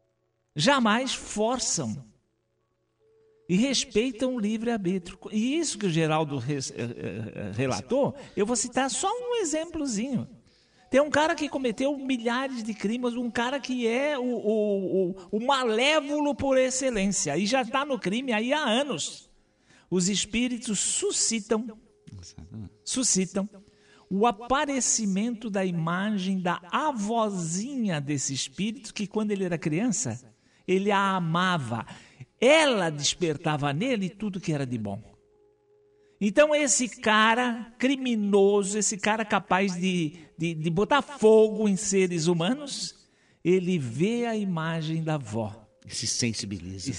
forçam e respeitam o livre-arbítrio. E isso que o Geraldo relatou, eu vou citar só um exemplozinho. Tem um cara que cometeu milhares de crimes, um cara que é o malévolo por excelência, e já está no crime aí há anos. Os espíritos suscitam o aparecimento da imagem da avózinha desse espírito, que quando ele era criança, ele a amava. Ela despertava nele tudo que era de bom. Então esse cara criminoso, esse cara capaz de botar fogo em seres humanos, ele vê a imagem da avó. E se sensibiliza.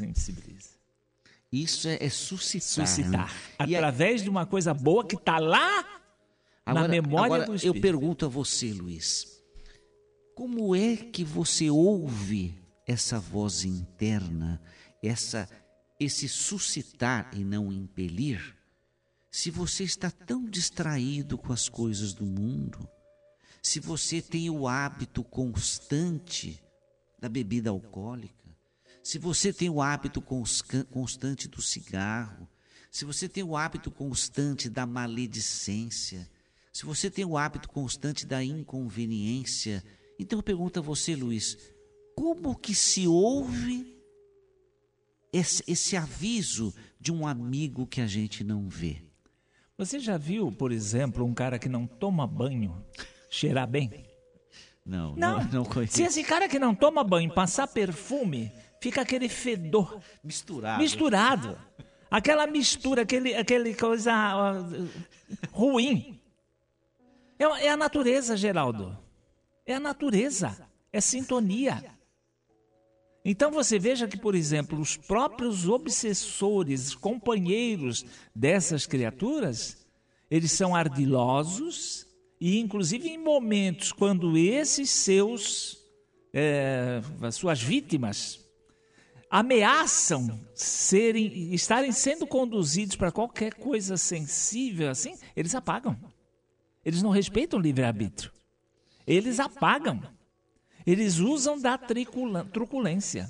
Isso é suscitar. Né? Através de uma coisa boa que está lá na memória do espírito. Eu pergunto a você, Luiz, como é que você ouve essa voz interna, esse suscitar e não impelir, se você está tão distraído com as coisas do mundo, se você tem o hábito constante da bebida alcoólica, se você tem o hábito constante do cigarro, se você tem o hábito constante da maledicência, se você tem o hábito constante da inconveniência, então eu pergunto a você, Luiz, como que se ouve esse aviso de um amigo que a gente não vê? Você já viu, por exemplo, um cara que não toma banho cheirar bem? Não conheço. Se esse cara que não toma banho passar perfume, fica aquele fedor misturado. Aquela mistura, aquele coisa ruim. É a natureza, Geraldo. É a natureza. É sintonia. Então você veja que, por exemplo, os próprios obsessores, companheiros dessas criaturas, eles são ardilosos e, inclusive, em momentos quando esses suas vítimas ameaçam estarem sendo conduzidos para qualquer coisa sensível assim, eles apagam. Eles não respeitam o livre-arbítrio. Eles apagam. Eles usam da truculência.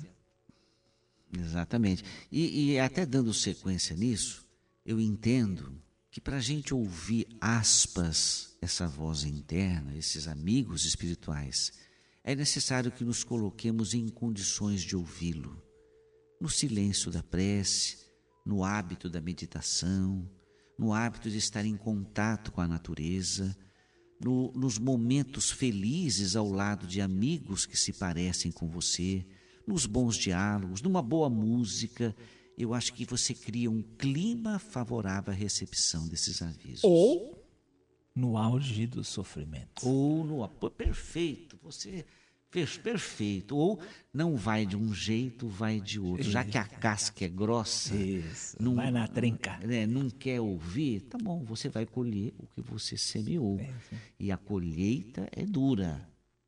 Exatamente. E até dando sequência nisso, eu entendo que para a gente ouvir, aspas, essa voz interna, esses amigos espirituais, é necessário que nos coloquemos em condições de ouvi-lo. No silêncio da prece, no hábito da meditação, no hábito de estar em contato com a natureza, nos momentos felizes ao lado de amigos que se parecem com você, nos bons diálogos, numa boa música. Eu acho que você cria um clima favorável à recepção desses avisos. Ou no auge do sofrimento. Perfeito, você fez perfeito. Ou não vai de um jeito, vai de outro. Já que a casca é grossa, vai na trinca. Não quer ouvir, tá bom, você vai colher o que você semeou. E a colheita é dura.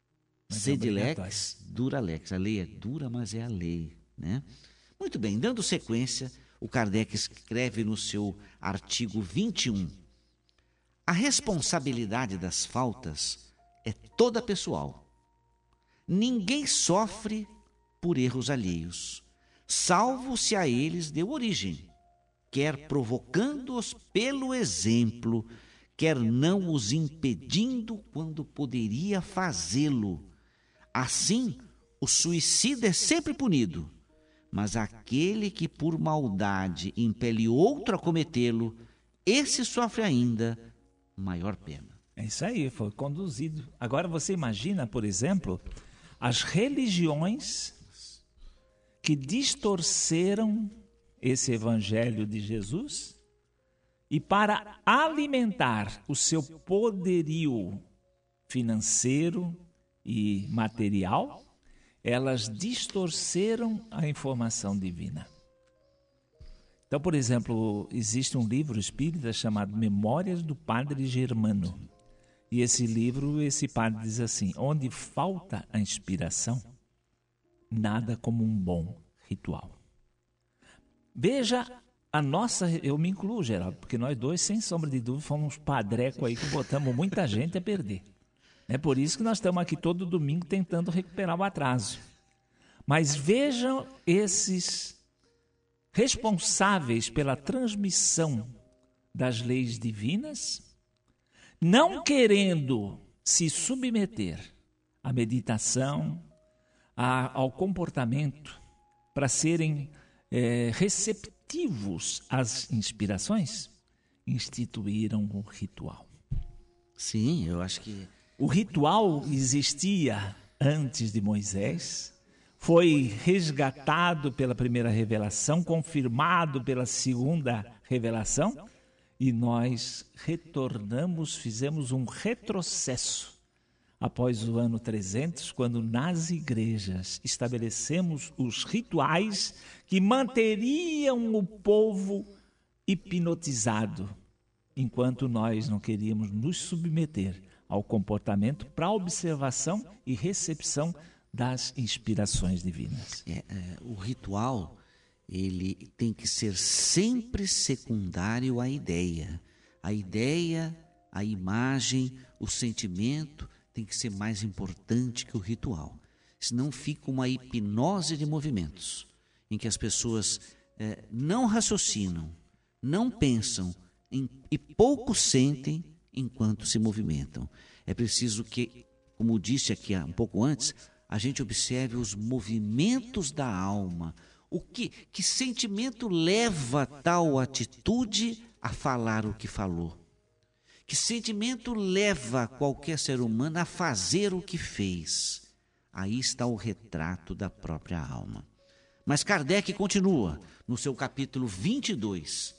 Sed lex, dura lex. A lei é dura, mas é a lei, né? Muito bem, dando sequência, o Kardec escreve no seu artigo 21. A responsabilidade das faltas é toda pessoal. Ninguém sofre por erros alheios, salvo se a eles deu origem, quer provocando-os pelo exemplo, quer não os impedindo quando poderia fazê-lo. Assim, o suicida é sempre punido, mas aquele que por maldade impele outro a cometê-lo, esse sofre ainda maior pena. É isso aí, foi conduzido. Agora você imagina, por exemplo, as religiões que distorceram esse evangelho de Jesus e, para alimentar o seu poderio financeiro e material, elas distorceram a informação divina. Então, por exemplo, existe um livro espírita chamado Memórias do Padre Germano. E esse livro, esse padre diz assim: onde falta a inspiração, nada como um bom ritual. Veja a nossa, eu me incluo, Geraldo, porque nós dois, sem sombra de dúvida, fomos padreco aí que botamos muita gente a perder. É por isso que nós estamos aqui todo domingo tentando recuperar o atraso. Mas vejam esses responsáveis pela transmissão das leis divinas, não querendo se submeter à meditação, ao comportamento, para serem receptivos às inspirações, instituíram o ritual. Sim, eu acho que o ritual existia antes de Moisés, foi resgatado pela primeira revelação, confirmado pela segunda revelação, e nós retornamos, fizemos um retrocesso após o ano 300, quando nas igrejas estabelecemos os rituais que manteriam o povo hipnotizado, enquanto nós não queríamos nos submeter ao comportamento para observação e recepção das inspirações divinas. O ritual, ele tem que ser sempre secundário à ideia. A ideia, a imagem, o sentimento tem que ser mais importante que o ritual. Senão fica uma hipnose de movimentos, em que as pessoas não raciocinam, não pensam e pouco sentem enquanto se movimentam. É preciso que, como disse aqui um pouco antes, a gente observe os movimentos da alma. Que sentimento leva tal atitude a falar o que falou? Que sentimento leva qualquer ser humano a fazer o que fez? Aí está o retrato da própria alma. Mas Kardec continua no seu capítulo 22.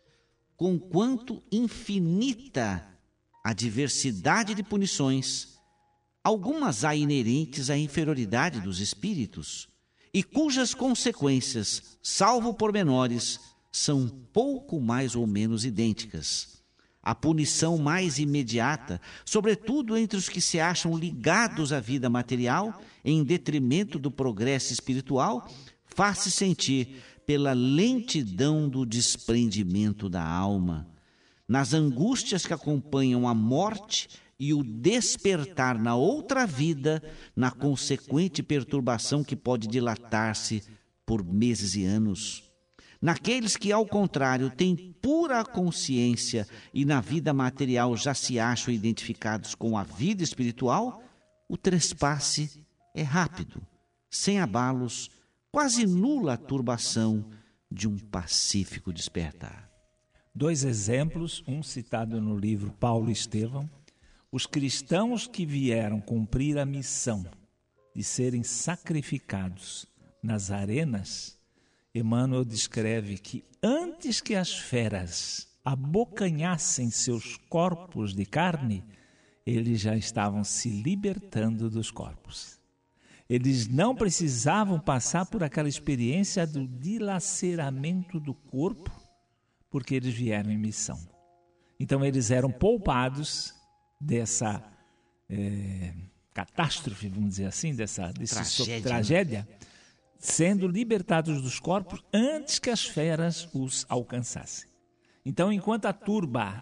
Conquanto infinita a diversidade de punições, algumas há inerentes à inferioridade dos espíritos, e cujas consequências, salvo pormenores, são pouco mais ou menos idênticas. A punição mais imediata, sobretudo entre os que se acham ligados à vida material, em detrimento do progresso espiritual, faz-se sentir pela lentidão do desprendimento da alma. Nas angústias que acompanham a morte e o despertar na outra vida, na consequente perturbação que pode dilatar-se por meses e anos. Naqueles que, ao contrário, têm pura consciência e na vida material já se acham identificados com a vida espiritual, o trespasse é rápido, sem abalos, quase nula a turbação de um pacífico despertar. 2 exemplos, um citado no livro Paulo e Estevão. Os cristãos que vieram cumprir a missão de serem sacrificados nas arenas, Emmanuel descreve que antes que as feras abocanhassem seus corpos de carne, eles já estavam se libertando dos corpos. Eles não precisavam passar por aquela experiência do dilaceramento do corpo, porque eles vieram em missão. Então eles eram poupados dessa catástrofe, vamos dizer assim, dessa tragédia, sendo libertados dos corpos antes que as feras os alcançassem. Então, enquanto a turba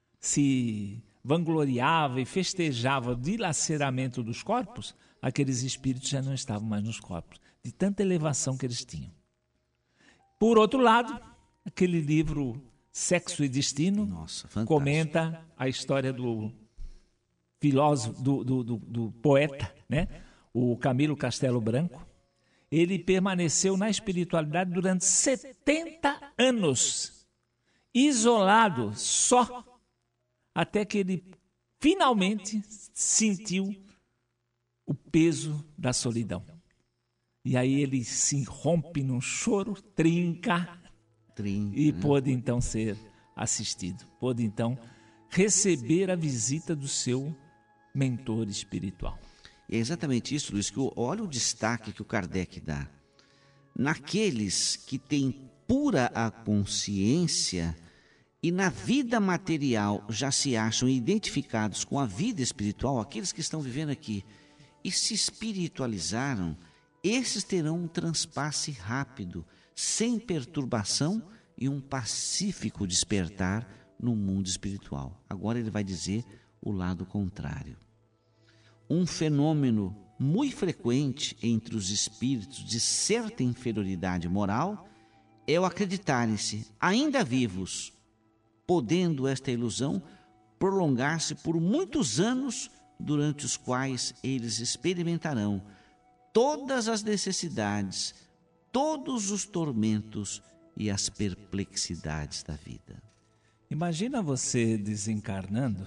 se vangloriava e festejava o dilaceramento dos corpos, aqueles espíritos já não estavam mais nos corpos, de tanta elevação que eles tinham. Por outro lado, aquele livro Sexo e Destino comenta a história do filósofo, do poeta, né? O Camilo Castelo Branco. Ele permaneceu na espiritualidade durante 70 anos, isolado, só, até que ele finalmente sentiu o peso da solidão. E aí ele se rompe num choro, trinca. E pôde então ser assistido, pôde então receber a visita do seu mentor espiritual. É exatamente isso, Luiz, que olha o destaque que o Kardec dá. Naqueles que têm pura a consciência e na vida material já se acham identificados com a vida espiritual, aqueles que estão vivendo aqui e se espiritualizaram, esses terão um transpasse rápido, sem perturbação e um pacífico despertar no mundo espiritual. Agora ele vai dizer o lado contrário. Um fenômeno muito frequente entre os espíritos de certa inferioridade moral é o acreditarem-se ainda vivos, podendo esta ilusão prolongar-se por muitos anos, durante os quais eles experimentarão todas as necessidades, todos os tormentos e as perplexidades da vida. Imagina você desencarnando,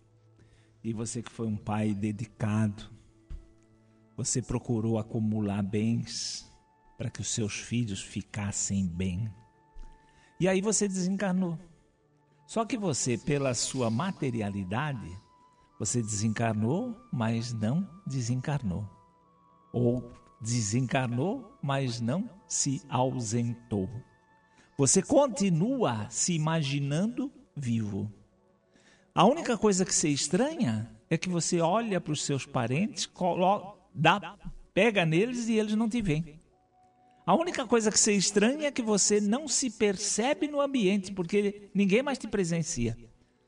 e você que foi um pai dedicado, você procurou acumular bens para que os seus filhos ficassem bem. E aí você desencarnou. Só que você, pela sua materialidade, você desencarnou, mas não desencarnou. Ou desencarnou, mas não se ausentou. Você continua se imaginando vivo. A única coisa que você estranha é que você olha para os seus parentes, pega neles e eles não te veem. A única coisa que você estranha é que você não se percebe no ambiente, porque ninguém mais te presencia.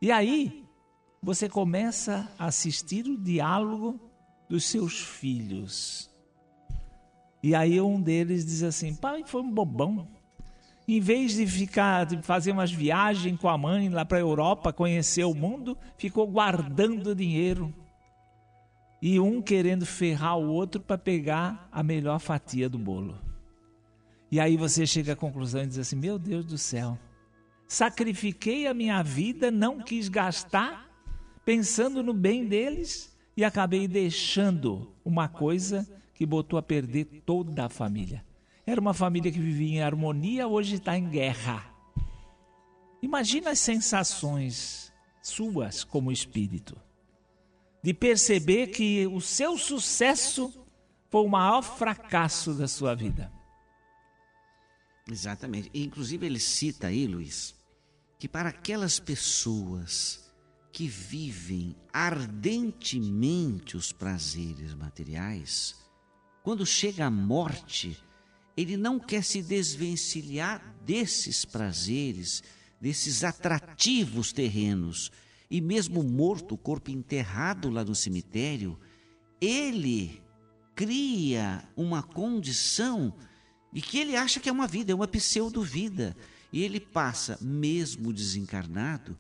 E aí, você começa a assistir o diálogo dos seus filhos. E aí um deles diz assim: pai, foi um bobão. Em vez de fazer umas viagens com a mãe lá para a Europa, conhecer o mundo, ficou guardando dinheiro. E um querendo ferrar o outro para pegar a melhor fatia do bolo. E aí você chega à conclusão e diz assim: meu Deus do céu, sacrifiquei a minha vida, não quis gastar, pensando no bem deles, e acabei deixando uma coisa que botou a perder toda a família. Era uma família que vivia em harmonia, hoje está em guerra. Imagina as sensações suas como espírito, de perceber que o seu sucesso foi o maior fracasso da sua vida. Exatamente. Inclusive ele cita aí, Luiz, que para aquelas pessoas que vivem ardentemente os prazeres materiais, quando chega a morte, ele não quer se desvencilhar desses prazeres, desses atrativos terrenos. E mesmo morto, o corpo enterrado lá no cemitério, ele cria uma condição de que ele acha que é uma vida, é uma pseudo-vida. E ele passa, mesmo desencarnado,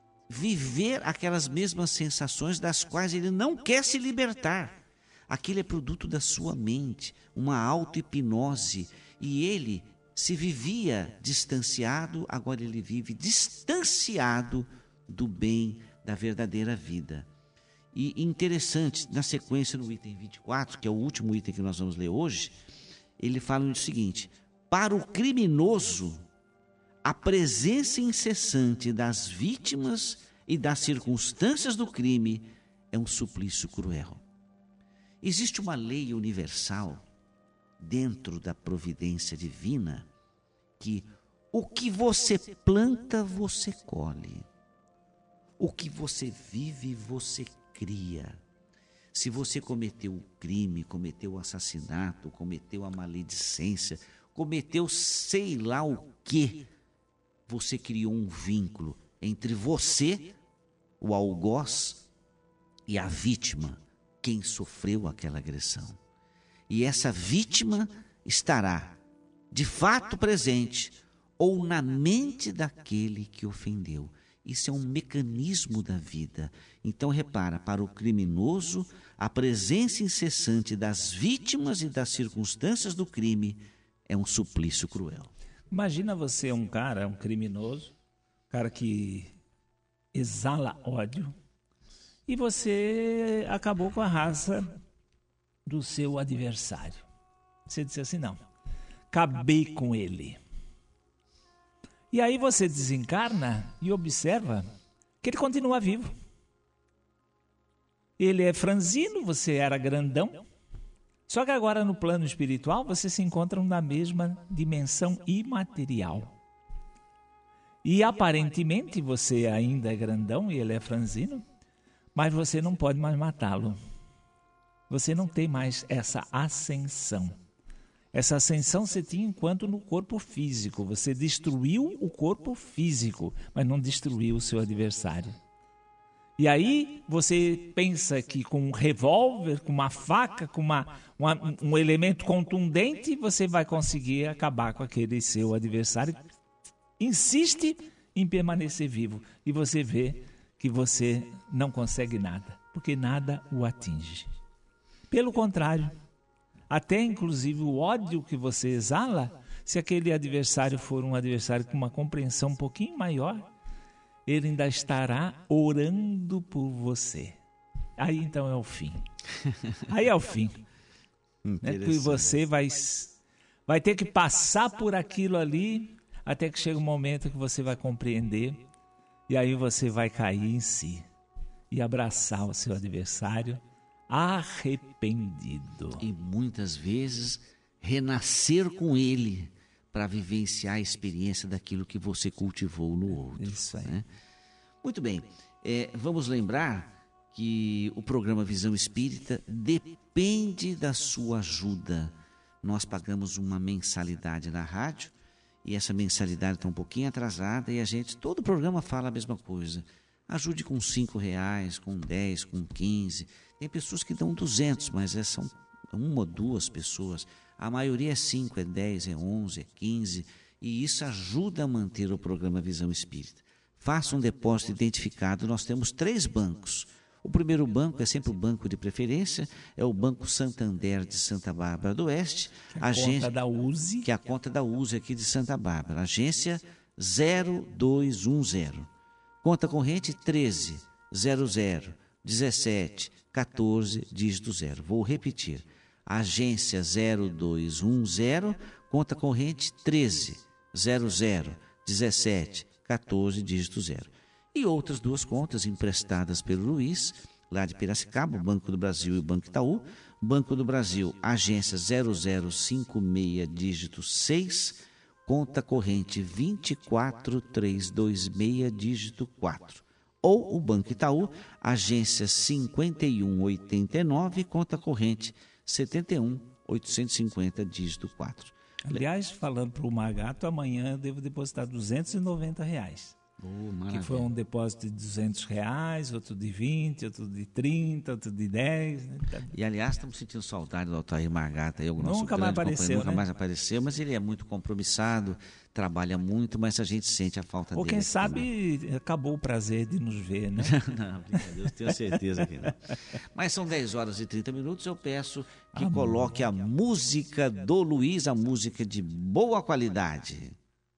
viver aquelas mesmas sensações das quais ele não quer se libertar. Aquilo é produto da sua mente, uma auto-hipnose. E ele se vivia distanciado, agora ele vive distanciado do bem, da verdadeira vida. E interessante, na sequência, no item 24, que é o último item que nós vamos ler hoje, ele fala o seguinte: para o criminoso, a presença incessante das vítimas e das circunstâncias do crime é um suplício cruel. Existe uma lei universal dentro da providência divina que o que você planta, você colhe. O que você vive, você cria. Se você cometeu o crime, cometeu o assassinato, cometeu a maledicência, cometeu sei lá o quê, você criou um vínculo entre você, o algoz, e a vítima, quem sofreu aquela agressão. E essa vítima estará, de fato, presente ou na mente daquele que ofendeu. Isso é um mecanismo da vida. Então, repara, para o criminoso, a presença incessante das vítimas e das circunstâncias do crime é um suplício cruel. Imagina você um cara, um criminoso, um cara que exala ódio, e você acabou com a raça do seu adversário. Você disse assim: não, acabei com ele. E aí você desencarna e observa que ele continua vivo. Ele é franzino, você era grandão. Só que agora no plano espiritual você se encontra na mesma dimensão imaterial. E aparentemente você ainda é grandão e ele é franzino, mas você não pode mais matá-lo. Você não tem mais essa ascensão. Essa ascensão você tinha enquanto no corpo físico. Você destruiu o corpo físico, mas não destruiu o seu adversário. E aí você pensa que com um revólver, com uma faca, com um elemento contundente, você vai conseguir acabar com aquele seu adversário. Insiste em permanecer vivo. E você vê que você não consegue nada, porque nada o atinge. Pelo contrário, até inclusive o ódio que você exala, se aquele adversário for um adversário com uma compreensão um pouquinho maior, ele ainda estará orando por você. Aí então é o fim. Aí é o fim. Né? Que você vai ter que passar por aquilo ali, até que chega um momento que você vai compreender, e aí você vai cair em si e abraçar o seu adversário arrependido. E muitas vezes renascer com ele para vivenciar a experiência daquilo que você cultivou no outro. Isso aí. Né? Muito bem, vamos lembrar que o programa Visão Espírita depende da sua ajuda. Nós pagamos uma mensalidade na rádio e essa mensalidade está um pouquinho atrasada e todo o programa fala a mesma coisa. Ajude com R$5, com 10, com 15. Tem pessoas que dão 200, mas são uma ou duas pessoas. A maioria é 5, é 10, é 11, é 15. E isso ajuda a manter o programa Visão Espírita. Faça um depósito identificado. Nós temos 3 bancos. O primeiro banco é sempre o banco de preferência, é o Banco Santander de Santa Bárbara do Oeste. Conta da USE. Que é a conta da USE aqui de Santa Bárbara. Agência 0210. Conta corrente 13 00 17 14 dígito 0. Vou repetir. Agência 0210, conta corrente 13 00 17 14 dígito 0. E outras 2 contas emprestadas pelo Luiz, lá de Piracicaba, o Banco do Brasil e o Banco Itaú. Banco do Brasil, agência 0056, dígito 6, conta corrente 24326, dígito 4. Ou o Banco Itaú, agência 5189, conta corrente 71850, dígito 4. Aliás, falando para o Margato, amanhã eu devo depositar R$290. Que foi um depósito de R$200, outro de 20, outro de 30, outro de 10. Né? E aliás, estamos sentindo saudade do Altair Margata. Nunca mais apareceu, nunca mais apareceu, mas ele é muito compromissado, trabalha muito, mas a gente sente a falta dele. Ou quem sabe acabou o prazer de nos ver, né? Não, brincadeira, eu tenho certeza que não. Mas são 10 horas e 30 minutos, eu peço que coloque a música do Luiz, a música de boa qualidade.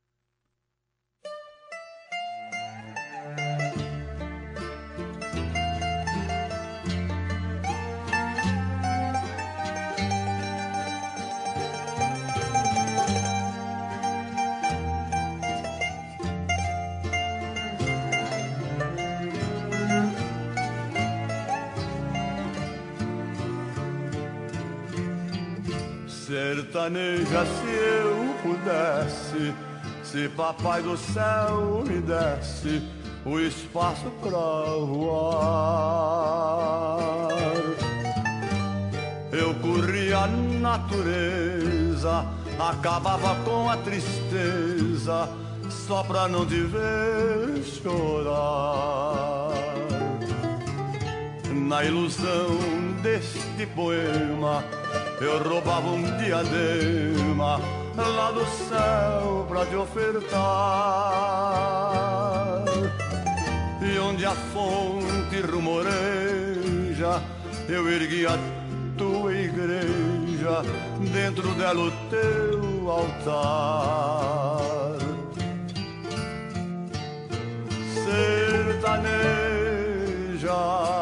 Sertaneja, se eu pudesse, se papai do céu me desse o espaço pra voar, eu corria a natureza, acabava com a tristeza, só pra não te ver chorar. Na ilusão deste poema, eu roubava um diadema lá do céu pra te ofertar. E onde a fonte rumoreja, eu ergui a tua igreja, dentro dela o teu altar. Sertaneja,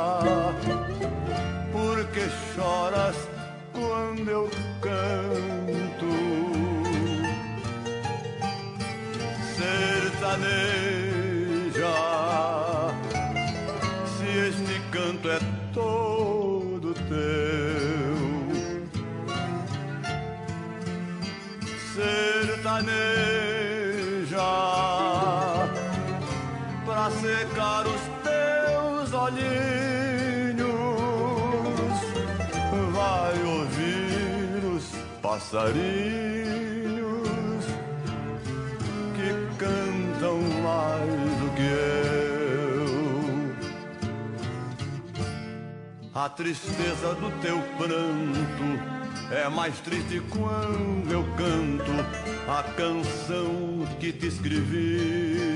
por que choras quando eu canto? Sertaneja, se este canto é todo teu. Sertaneja, pra secar os teus olhinhos, vai ouvir os passarinhos que cantam mais do que eu. A tristeza do teu pranto é mais triste quando eu canto a canção que te escrevi.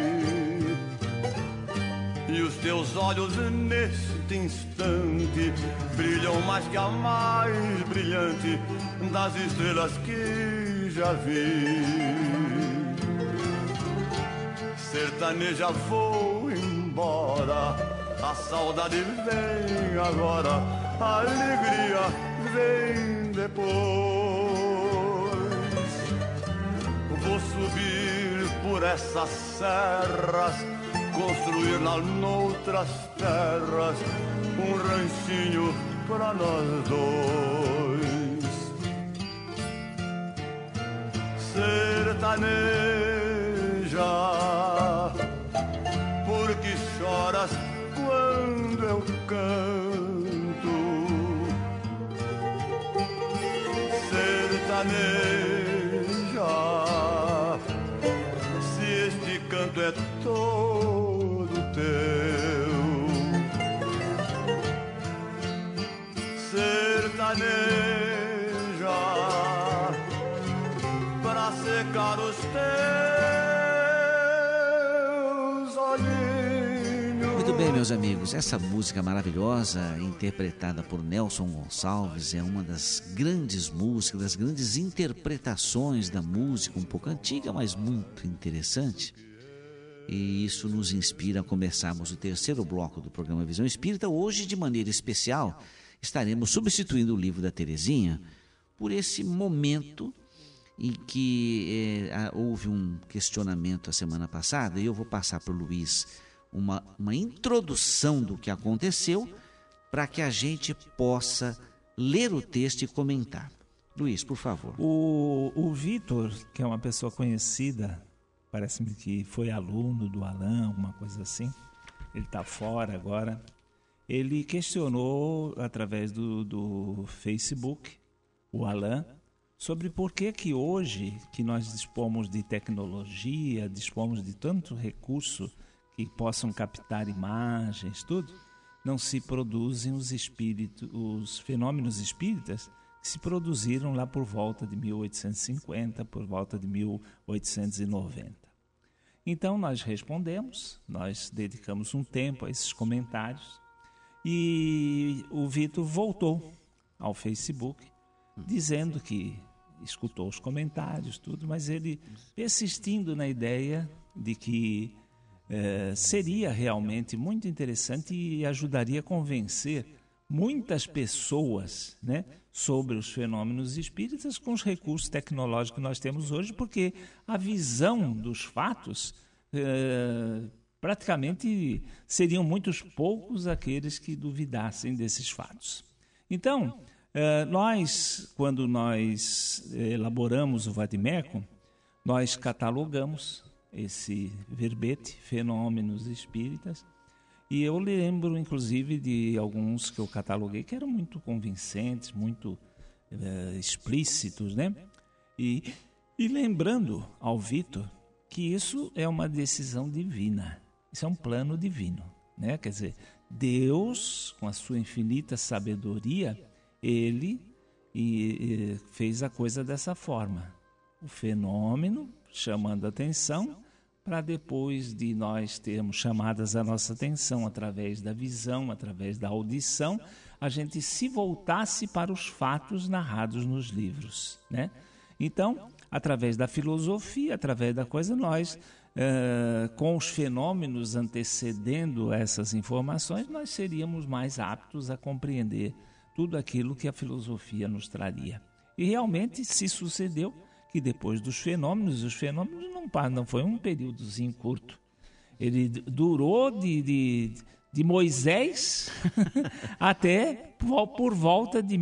E os teus olhos neste instante brilham mais que a mais brilhante das estrelas que já vi. Sertaneja, vou embora, a saudade vem agora, a alegria vem depois. Vou subir por essas serras, construir lá noutras terras um ranchinho pra nós dois. Sertaneja, por que choras quando eu canto? Sertaneja, se este canto é todo teu. pra secar os teus olhinhos. Muito bem, meus amigos, essa música maravilhosa, interpretada por Nelson Gonçalves, é uma das grandes músicas, das grandes interpretações da música, um pouco antiga, mas muito interessante. E isso nos inspira a começarmos o terceiro bloco do programa Visão Espírita. Hoje, de maneira especial, estaremos substituindo o livro da Terezinha por esse momento em que houve um questionamento a semana passada, e eu vou passar para o Luiz uma introdução do que aconteceu para que a gente possa ler o texto e comentar. Luiz, por favor. O Vitor, que é uma pessoa conhecida, parece-me que foi aluno do Alain, alguma coisa assim, ele está fora agora, ele questionou através do Facebook, o Alain, sobre por que hoje, que nós dispomos de tecnologia, dispomos de tanto recurso que possam captar imagens, tudo, não se produzem os fenômenos espíritas que se produziram lá por volta de 1850, por volta de 1890. Então nós respondemos, nós dedicamos um tempo a esses comentários e o Vitor voltou ao Facebook dizendo que escutou os comentários, tudo, mas ele persistindo na ideia de que seria realmente muito interessante e ajudaria a convencer muitas pessoas, né, sobre os fenômenos espíritas com os recursos tecnológicos que nós temos hoje, porque a visão dos fatos praticamente seriam muitos poucos aqueles que duvidassem desses fatos. Então, quando nós elaboramos o Vademecum, nós catalogamos esse verbete, fenômenos espíritas, e eu lembro, inclusive, de alguns que eu cataloguei que eram muito convincentes, muito explícitos, né? E lembrando ao Vitor que isso é uma decisão divina, isso é um plano divino, né? Quer dizer, Deus, com a sua infinita sabedoria, Ele fez a coisa dessa forma. O fenômeno chamando a atenção, para depois de nós termos chamadas a nossa atenção através da visão, através da audição, a gente se voltasse para os fatos narrados nos livros, né? Então, através da filosofia, através da coisa, nós, com os fenômenos antecedendo essas informações, nós seríamos mais aptos a compreender tudo aquilo que a filosofia nos traria. E realmente se sucedeu que depois dos fenômenos, os fenômenos não foi um períodozinho curto. Ele durou de Moisés até por volta de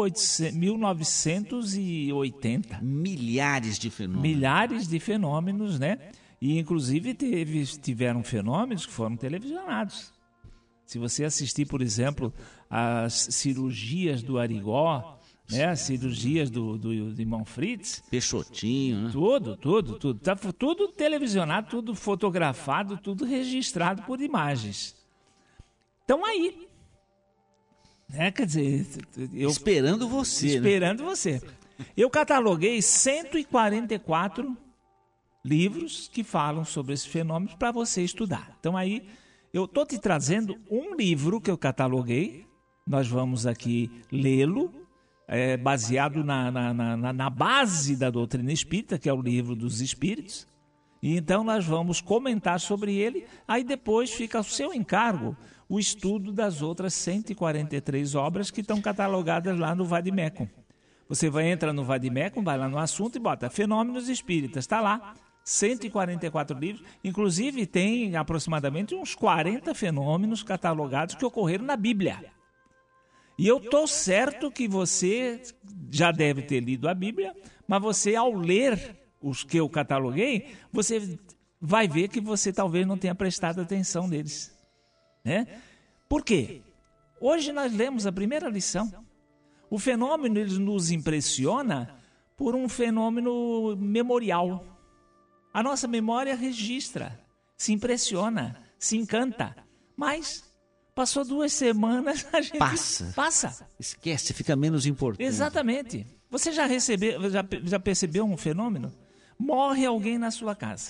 1980. Milhares de fenômenos. Milhares de fenômenos, né? E inclusive tiveram fenômenos que foram televisionados. Se você assistir, por exemplo, às cirurgias do Arigó, né, as cirurgias do irmão Fritz, Peixotinho, né? Tudo. Tá tudo televisionado, tudo fotografado, tudo registrado por imagens. Então aí, né, quer dizer, esperando você. Esperando, né? Você. Eu cataloguei 144 livros que falam sobre esses fenômenos para você estudar. Então aí, eu estou te trazendo um livro que eu cataloguei, nós vamos aqui lê-lo, baseado na base da doutrina espírita, que é o Livro dos Espíritos, e então nós vamos comentar sobre ele, aí depois fica ao seu encargo o estudo das outras 143 obras que estão catalogadas lá no Vademecum. Você entra no Vademecum, vai lá no assunto e bota Fenômenos Espíritas, está lá, 144 livros, inclusive tem aproximadamente uns 40 fenômenos catalogados que ocorreram na Bíblia. E eu estou certo que você já deve ter lido a Bíblia, mas você, ao ler os que eu cataloguei, você vai ver que você talvez não tenha prestado atenção neles, né? Por quê? Hoje nós lemos a primeira lição. O fenômeno ele nos impressiona por um fenômeno memorial. A nossa memória registra, se impressiona, se encanta, mas Passou 2 semanas, a gente passa. Esquece, fica menos importante. Exatamente. Você já percebeu um fenômeno? Morre alguém na sua casa.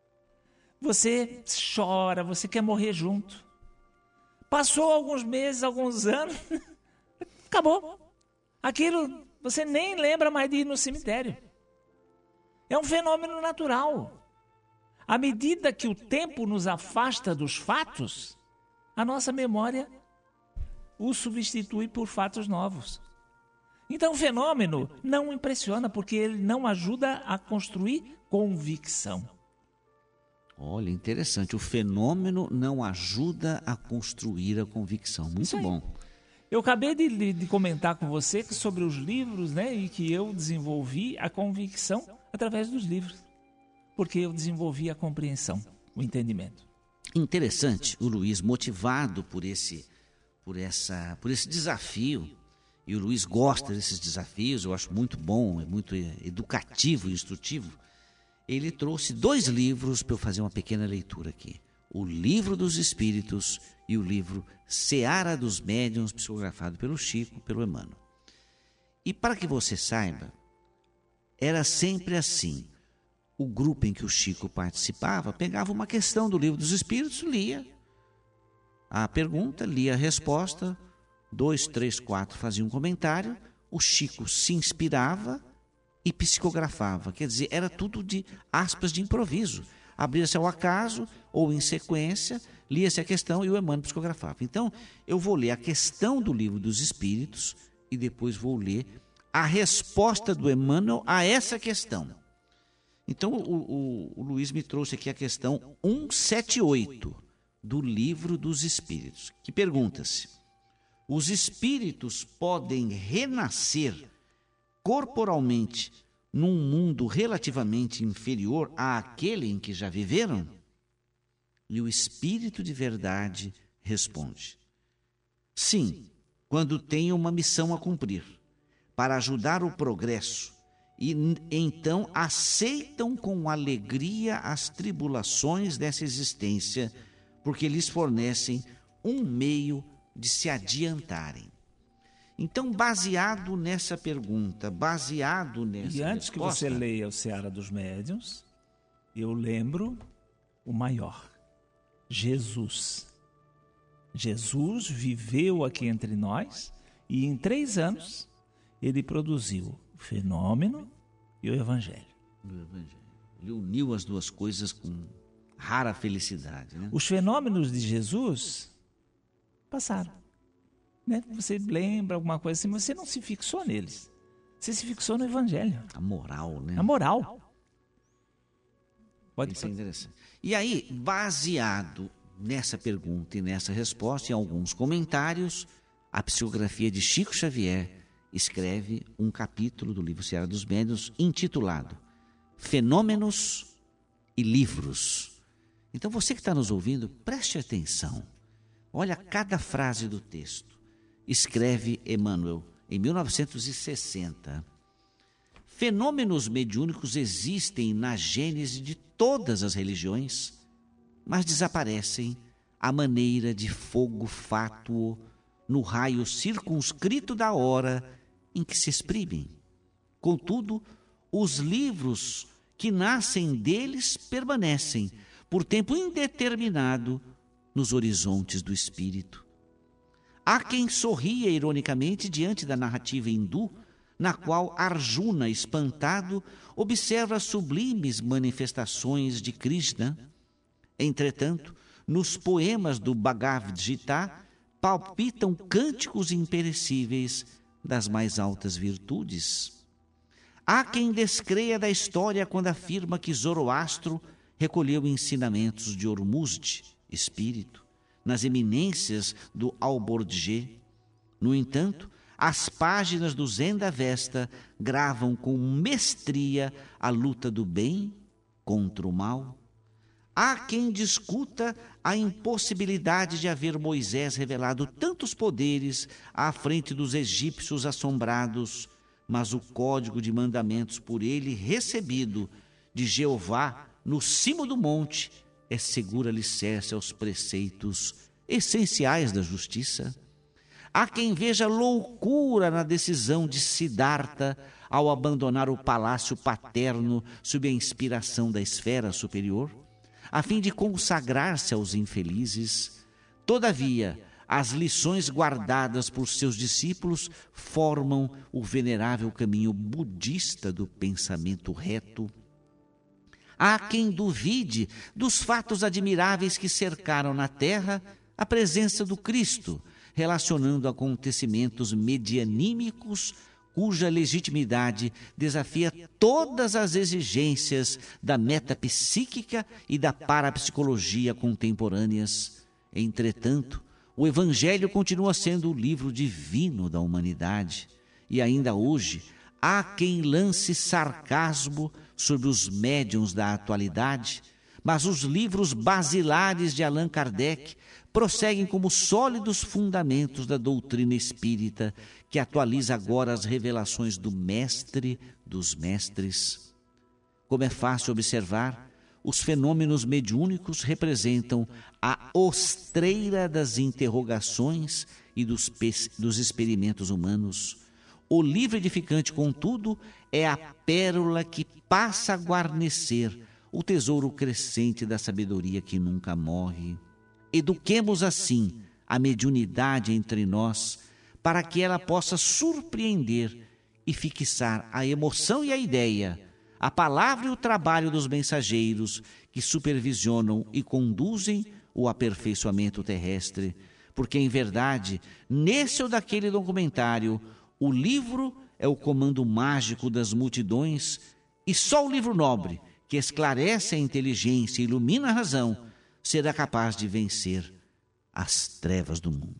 Você chora, você quer morrer junto. Passou alguns meses, alguns anos, acabou. Aquilo, você nem lembra mais de ir no cemitério. É um fenômeno natural. À medida que o tempo nos afasta dos fatos, a nossa memória o substitui por fatos novos. Então o fenômeno não impressiona porque ele não ajuda a construir convicção. Olha, interessante. O fenômeno não ajuda a construir a convicção. Muito bom. Eu acabei de comentar com você sobre os livros, né? E que eu desenvolvi a convicção através dos livros. Porque eu desenvolvi a compreensão, o entendimento. Interessante, o Luiz, motivado por esse desafio, e o Luiz gosta desses desafios, eu acho muito bom, é muito educativo e instrutivo. Ele trouxe 2 livros para eu fazer uma pequena leitura aqui. O Livro dos Espíritos e o livro Seara dos Médiuns, psicografado pelo Chico, pelo Emmanuel. E para que você saiba, era sempre assim. O grupo em que o Chico participava pegava uma questão do Livro dos Espíritos, lia a pergunta, lia a resposta, 2, 3, 4 fazia um comentário, o Chico se inspirava e psicografava, quer dizer, era tudo de aspas de improviso. Abria-se ao acaso ou em sequência, lia-se a questão e o Emmanuel psicografava. Então, eu vou ler a questão do Livro dos Espíritos e depois vou ler a resposta do Emmanuel a essa questão. Então, o Luiz me trouxe aqui a questão 178 do Livro dos Espíritos, que pergunta-se: os espíritos podem renascer corporalmente num mundo relativamente inferior àquele em que já viveram? E o Espírito de Verdade responde: sim, quando têm uma missão a cumprir, para ajudar o progresso, e então aceitam com alegria as tribulações dessa existência, porque lhes fornecem um meio de se adiantarem. Então, baseado nessa pergunta, baseado nessa E antes resposta, que você leia o Seara dos Médiuns, eu lembro o maior, Jesus. Jesus viveu aqui entre nós e em 3 anos ele produziu o fenômeno e o Evangelho. Ele uniu as duas coisas com rara felicidade, né? Os fenômenos de Jesus passaram. Né? Você lembra alguma coisa assim, mas você não se fixou neles. Você se fixou no Evangelho. A moral, né? A moral. Pode ser interessante. E aí, baseado nessa pergunta e nessa resposta, em alguns comentários, a psicografia de Chico Xavier escreve um capítulo do livro Seara dos Médiuns intitulado Fenômenos e Livros. Então, você que está nos ouvindo, preste atenção. Olha cada frase do texto. Escreve Emmanuel, em 1960. Fenômenos mediúnicos existem na gênese de todas as religiões, mas desaparecem à maneira de fogo fátuo no raio circunscrito da hora em que se exprimem. Contudo, os livros que nascem deles permanecem, por tempo indeterminado, nos horizontes do espírito. Há quem sorria ironicamente diante da narrativa hindu, na qual Arjuna, espantado, observa as sublimes manifestações de Krishna. Entretanto, nos poemas do Bhagavad Gita, palpitam cânticos imperecíveis das mais altas virtudes. Há quem descreia da história quando afirma que Zoroastro recolheu ensinamentos de Ormuzd, espírito, nas eminências do Alborje. No entanto, as páginas do Zendavesta gravam com mestria a luta do bem contra o mal. Há quem discuta a impossibilidade de haver Moisés revelado tantos poderes à frente dos egípcios assombrados, mas o código de mandamentos por ele recebido de Jeová no cimo do monte é seguro alicerce aos preceitos essenciais da justiça. Há quem veja loucura na decisão de Siddhartha ao abandonar o palácio paterno sob a inspiração da esfera superior, a fim de consagrar-se aos infelizes. Todavia, as lições guardadas por seus discípulos formam o venerável caminho budista do pensamento reto. Há quem duvide dos fatos admiráveis que cercaram na Terra a presença do Cristo, relacionando acontecimentos medianímicos cuja legitimidade desafia todas as exigências da metapsíquica e da parapsicologia contemporâneas. Entretanto, o Evangelho continua sendo o livro divino da humanidade, e ainda hoje há quem lance sarcasmo sobre os médiuns da atualidade, mas os livros basilares de Allan Kardec prosseguem como sólidos fundamentos da doutrina espírita, que atualiza agora as revelações do Mestre dos Mestres. Como é fácil observar, os fenômenos mediúnicos representam a ostreira das interrogações e dos experimentos humanos. O livro edificante, contudo, é a pérola que passa a guarnecer o tesouro crescente da sabedoria que nunca morre. Eduquemos assim a mediunidade entre nós, para que ela possa surpreender e fixar a emoção e a ideia, a palavra e o trabalho dos mensageiros que supervisionam e conduzem o aperfeiçoamento terrestre, porque, em verdade, nesse ou daquele documentário, o livro é o comando mágico das multidões, e só o livro nobre, que esclarece a inteligência e ilumina a razão, será capaz de vencer as trevas do mundo.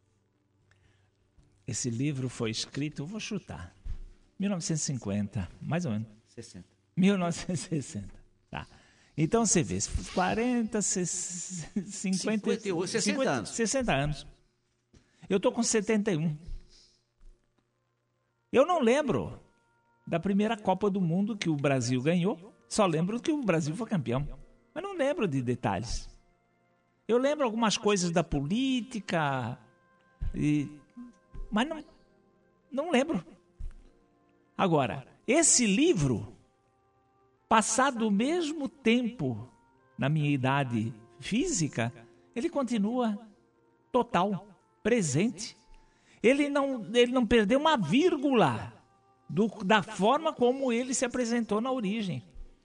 Esse livro foi escrito, eu vou chutar, 1950, mais ou menos. 60. 1960, tá. Então você vê, 40, 50, 58, 60 anos. 60 anos. Eu estou com 71. Eu não lembro da primeira Copa do Mundo que o Brasil ganhou, só lembro que o Brasil foi campeão, mas não lembro de detalhes. Eu lembro algumas coisas da política, mas não lembro. Agora, esse livro, passado o mesmo tempo na minha idade física, ele continua total, presente. Ele não perdeu uma vírgula da forma como ele se apresentou na origem.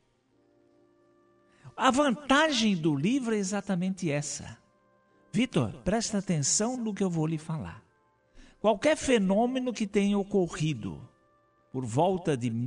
A vantagem do livro é exatamente essa. Vitor, presta atenção no que eu vou lhe falar. Qualquer fenômeno que tenha ocorrido por volta de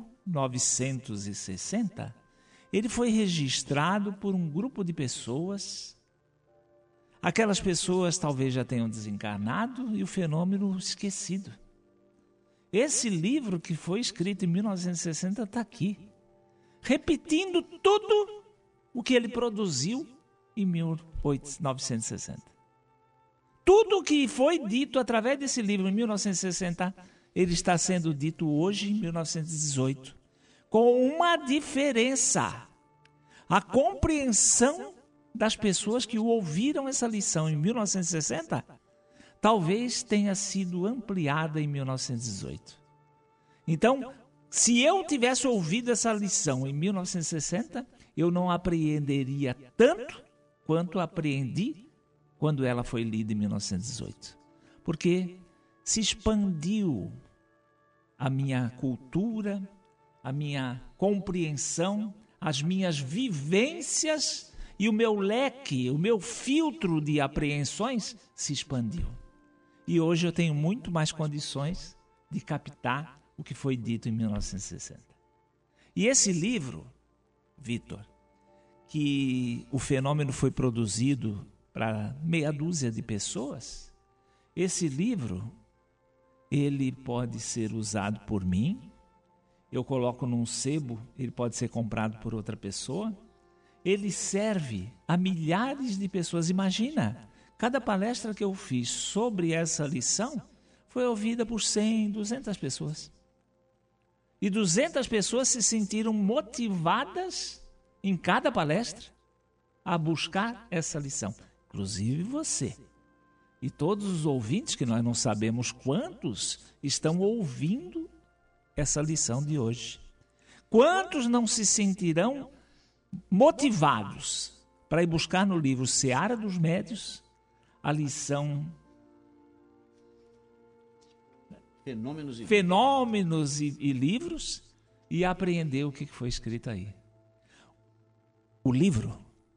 1960, ele foi registrado por um grupo de pessoas. Aquelas pessoas talvez já tenham desencarnado e o fenômeno esquecido. Esse livro que foi escrito em 1960 está aqui, repetindo tudo o que ele produziu em 1960. Tudo o que foi dito através desse livro em 1960, ele está sendo dito hoje em 1918, com uma diferença. A compreensão das pessoas que ouviram essa lição em 1960 talvez tenha sido ampliada em 1918. Então, se eu tivesse ouvido essa lição em 1960, eu não apreenderia tanto quanto apreendi quando ela foi lida em 1918. Porque se expandiu a minha cultura, a minha compreensão, as minhas vivências e o meu leque, o meu filtro de apreensões se expandiu. E hoje eu tenho muito mais condições de captar o que foi dito em 1960. E esse livro, Vitor, que o fenômeno foi produzido para meia dúzia de pessoas, esse livro, ele pode ser usado por mim, eu coloco num sebo, ele pode ser comprado por outra pessoa, ele serve a milhares de pessoas. Imagina, cada palestra que eu fiz sobre essa lição foi ouvida por 100, 200 pessoas. E 200 pessoas se sentiram motivadas em cada palestra a buscar essa lição. inclusive você. E todos os ouvintes, que nós não sabemos quantos, estão ouvindo essa lição de hoje. Quantos não se sentirão motivados para ir buscar no livro Seara dos Médios a lição Fenômenos e Livros e apreender o que foi escrito aí. O livro,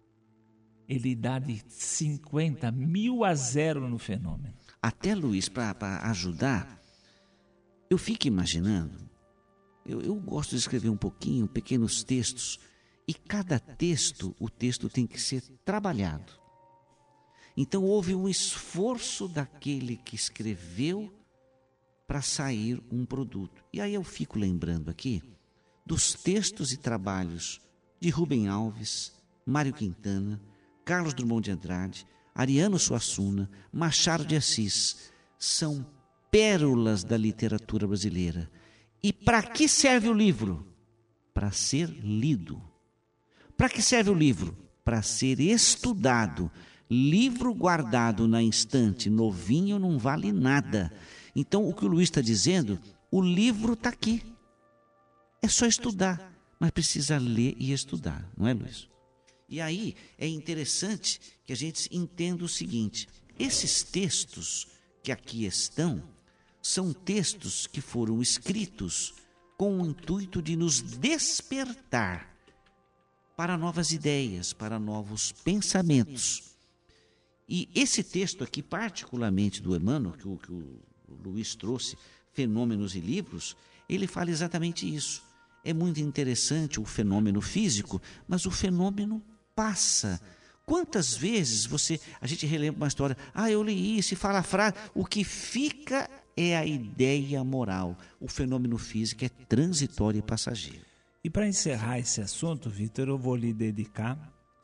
ele dá de 50.000 a 0 no fenômeno. Até, Luiz, para ajudar, eu fico imaginando, eu gosto de escrever um pouquinho, pequenos textos, e cada texto, o texto tem que ser trabalhado. Então houve um esforço daquele que escreveu para sair um produto. E aí eu fico lembrando aqui dos textos e trabalhos de Rubem Alves, Mário Quintana, Carlos Drummond de Andrade, Ariano Suassuna, Machado de Assis. São pérolas da literatura brasileira. E para que serve o livro? Para ser lido. Para que serve o livro? Para ser estudado. Livro guardado na estante, novinho, não vale nada. Então, o que o Luiz está dizendo, o livro está aqui. É só estudar, mas precisa ler e estudar, não é, Luiz? E aí é interessante que a gente entenda o seguinte: esses textos que aqui estão são textos que foram escritos com o intuito de nos despertar para novas ideias, para novos pensamentos. E esse texto aqui, particularmente do Emmanuel, que o Luiz trouxe, Fenômenos e Livros, ele fala exatamente isso. É muito interessante o fenômeno físico, mas o fenômeno passa. Quantas vezes a gente relembra uma história, eu li isso e fala a frase, o que fica é a ideia moral. O fenômeno físico é transitório e passageiro. E para encerrar esse assunto, Vitor, eu vou lhe dedicar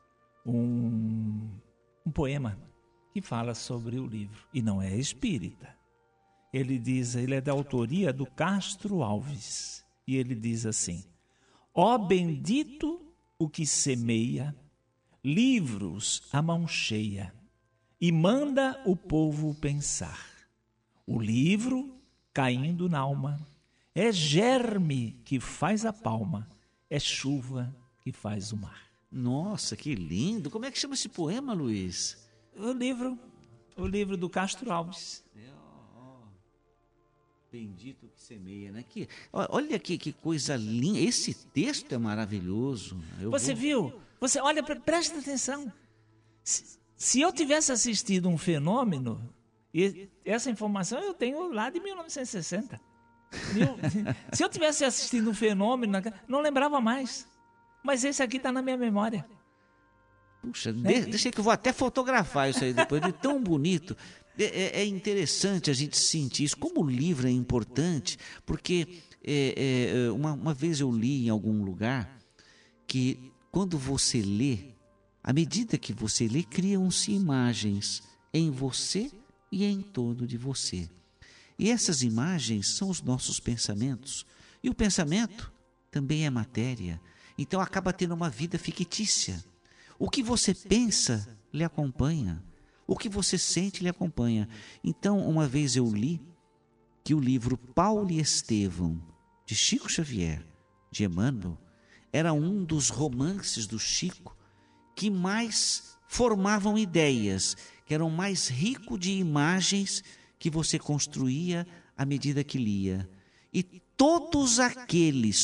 um poema que fala sobre o livro, e não é espírita. Ele é da autoria do Castro Alves, e ele diz assim: ó bendito o que semeia livros à mão cheia e manda o povo pensar. O livro, caindo na alma, é germe que faz a palma, é chuva que faz o mar. Nossa, que lindo! Como é que chama esse poema, Luiz? O livro do Castro Alves. Bendito que semeia, né? Olha que coisa linda. Esse texto é maravilhoso. Viu? Olha, presta atenção. Se eu tivesse assistido um fenômeno, e essa informação eu tenho lá de 1960. Se eu tivesse assistido um fenômeno, não lembrava mais. Mas esse aqui está na minha memória. Puxa, deixa que eu vou até fotografar isso aí depois, de tão bonito. É interessante a gente sentir isso. Como o livro é importante, porque uma vez eu li em algum lugar que quando você lê, à medida que você lê, criam-se imagens em você e em torno de você. E essas imagens são os nossos pensamentos. E o pensamento também é matéria. Então acaba tendo uma vida fictícia. O que você pensa lhe acompanha. O que você sente lhe acompanha. Então, uma vez eu li que o livro Paulo e Estevão, de Chico Xavier, de Emmanuel, era um dos romances do Chico que mais formavam ideias, que eram mais ricos de imagens que você construía à medida que lia. E todos aqueles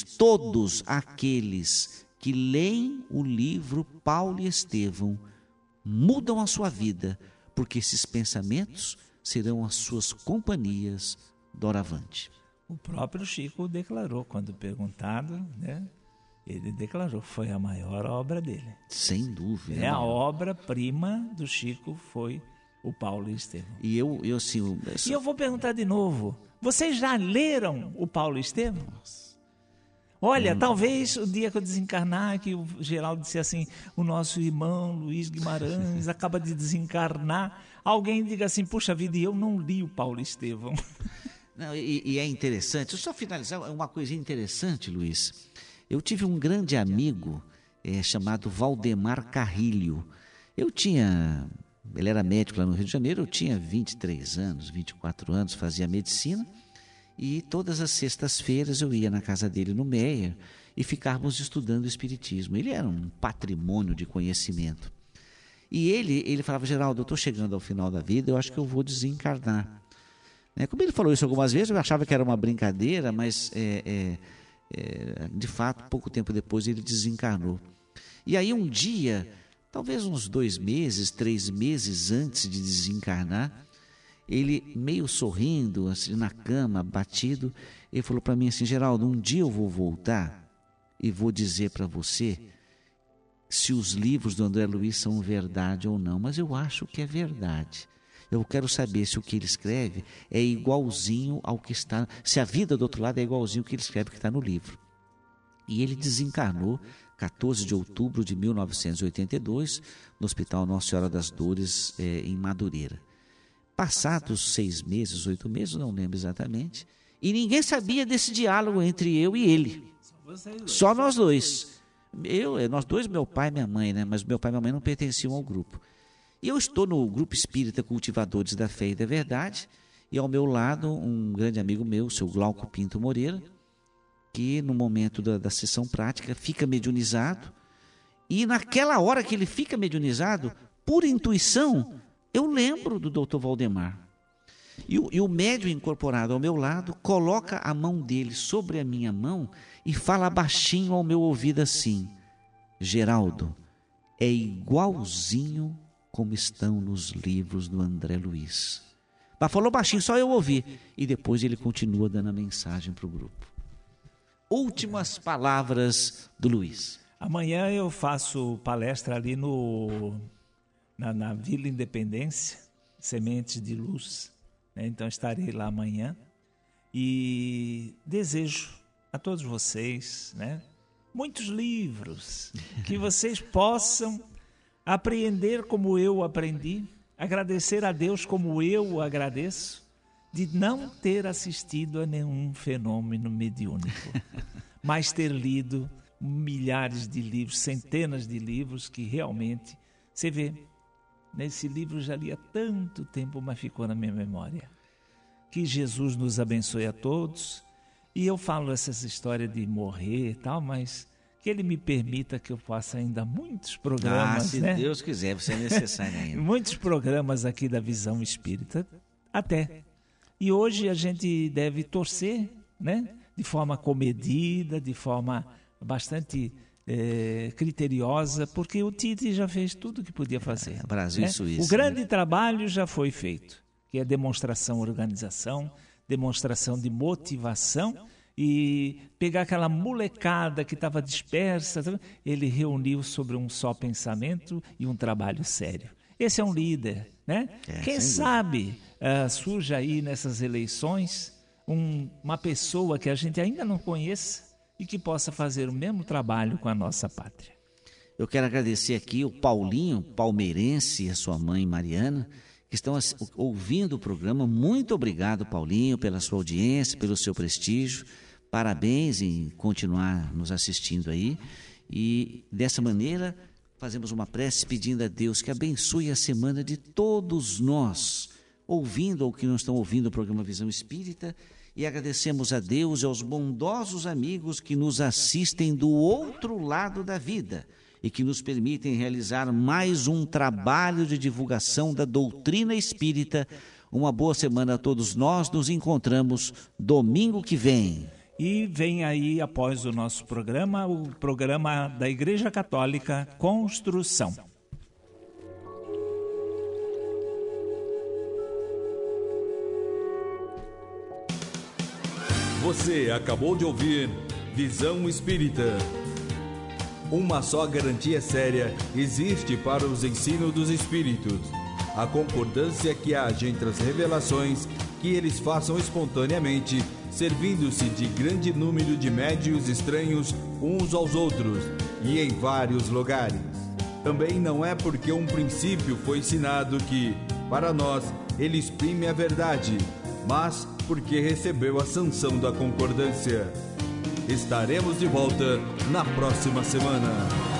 que leem o livro Paulo e Estevão mudam a sua vida, porque esses pensamentos serão as suas companhias doravante. O próprio Chico declarou, quando perguntado, ele declarou que foi a maior obra dele. Sem dúvida. A obra-prima do Chico foi o Paulo e Estevão. E eu vou perguntar de novo, vocês já leram o Paulo e Estevão? Nossa. Olha, talvez o dia que eu desencarnar, que o Geraldo disse assim, o nosso irmão Luiz Guimarães acaba de desencarnar, alguém diga assim, puxa vida, eu não li o Paulo e Estevão. Não, e é interessante, eu só finalizar uma coisinha interessante, Luiz. Eu tive um grande amigo chamado Valdemar Carrilho. Eu tinha Ele era médico lá no Rio de Janeiro, eu tinha 23 anos, 24 anos, fazia medicina, e todas as sextas-feiras eu ia na casa dele no Meier e ficávamos estudando o Espiritismo. Ele era um patrimônio de conhecimento. E ele falava: Geraldo, eu estou chegando ao final da vida, eu acho que eu vou desencarnar. Como ele falou isso algumas vezes, eu achava que era uma brincadeira, mas de fato, pouco tempo depois ele desencarnou. E aí um dia, talvez uns 2 meses, 3 meses antes de desencarnar, ele meio sorrindo, assim, na cama, batido, ele falou para mim assim: Geraldo, um dia eu vou voltar e vou dizer para você se os livros do André Luiz são verdade ou não, mas eu acho que é verdade. Eu quero saber se o que ele escreve é igualzinho ao que está, se a vida do outro lado é igualzinho ao que ele escreve, que está no livro. E ele desencarnou 14 de outubro de 1982, no Hospital Nossa Senhora das Dores, em Madureira. Passados 6 meses, 8 meses, não lembro exatamente, e ninguém sabia desse diálogo entre eu e ele. Só nós dois. Nós dois, meu pai e minha mãe, mas meu pai e minha mãe não pertenciam ao grupo. E eu estou no Grupo Espírita Cultivadores da Fé e da Verdade, e ao meu lado um grande amigo meu, o seu Glauco Pinto Moreira, que no momento da sessão prática fica mediunizado, e naquela hora que ele fica mediunizado, por intuição, eu lembro do Dr. Valdemar. E o médium incorporado ao meu lado coloca a mão dele sobre a minha mão e fala baixinho ao meu ouvido assim: Geraldo, é igualzinho como estão nos livros do André Luiz. Mas falou baixinho, só eu ouvi. E depois ele continua dando a mensagem para o grupo. Últimas palavras do Luiz. Amanhã eu faço palestra ali na Vila Independência, Sementes de Luz. Então estarei lá amanhã. E desejo a todos vocês, muitos livros, que vocês possam apreender como eu aprendi, agradecer a Deus como eu agradeço, de não ter assistido a nenhum fenômeno mediúnico, mas ter lido milhares de livros, centenas de livros que realmente, você vê, nesse livro já li há tanto tempo, mas ficou na minha memória. Que Jesus nos abençoe a todos. E eu falo essas histórias de morrer e tal, mas que Ele me permita que eu faça ainda muitos programas. Se Deus quiser, você é necessário ainda. Muitos programas aqui da Visão Espírita, até. E hoje a gente deve torcer, de forma comedida, de forma bastante criteriosa, porque o Tite já fez tudo o que podia fazer. Brasil e Suíça. O grande trabalho já foi feito, que é demonstração, organização, demonstração de motivação, e pegar aquela molecada que estava dispersa, ele reuniu sobre um só pensamento e um trabalho sério. Esse é um líder, Quem sabe surge aí nessas eleições uma pessoa que a gente ainda não conheça e que possa fazer o mesmo trabalho com a nossa pátria. Eu quero agradecer aqui o Paulinho, palmeirense, e a sua mãe Mariana, que estão ouvindo o programa. Muito obrigado, Paulinho, pela sua audiência, pelo seu prestígio. Parabéns em continuar nos assistindo aí. E dessa maneira fazemos uma prece pedindo a Deus que abençoe a semana de todos nós, ouvindo ou que não estão ouvindo o programa Visão Espírita. E agradecemos a Deus e aos bondosos amigos que nos assistem do outro lado da vida e que nos permitem realizar mais um trabalho de divulgação da doutrina espírita. Uma boa semana a todos nós. Nos encontramos domingo que vem. E vem aí, após o nosso programa, o programa da Igreja Católica Construção. Você acabou de ouvir Visão Espírita. Uma só garantia séria existe para os ensinos dos Espíritos: a concordância que haja entre as revelações que eles façam espontaneamente, servindo-se de grande número de médiuns estranhos uns aos outros e em vários lugares. Também não é porque um princípio foi ensinado que, para nós, ele exprime a verdade, mas porque recebeu a sanção da concordância. Estaremos de volta na próxima semana.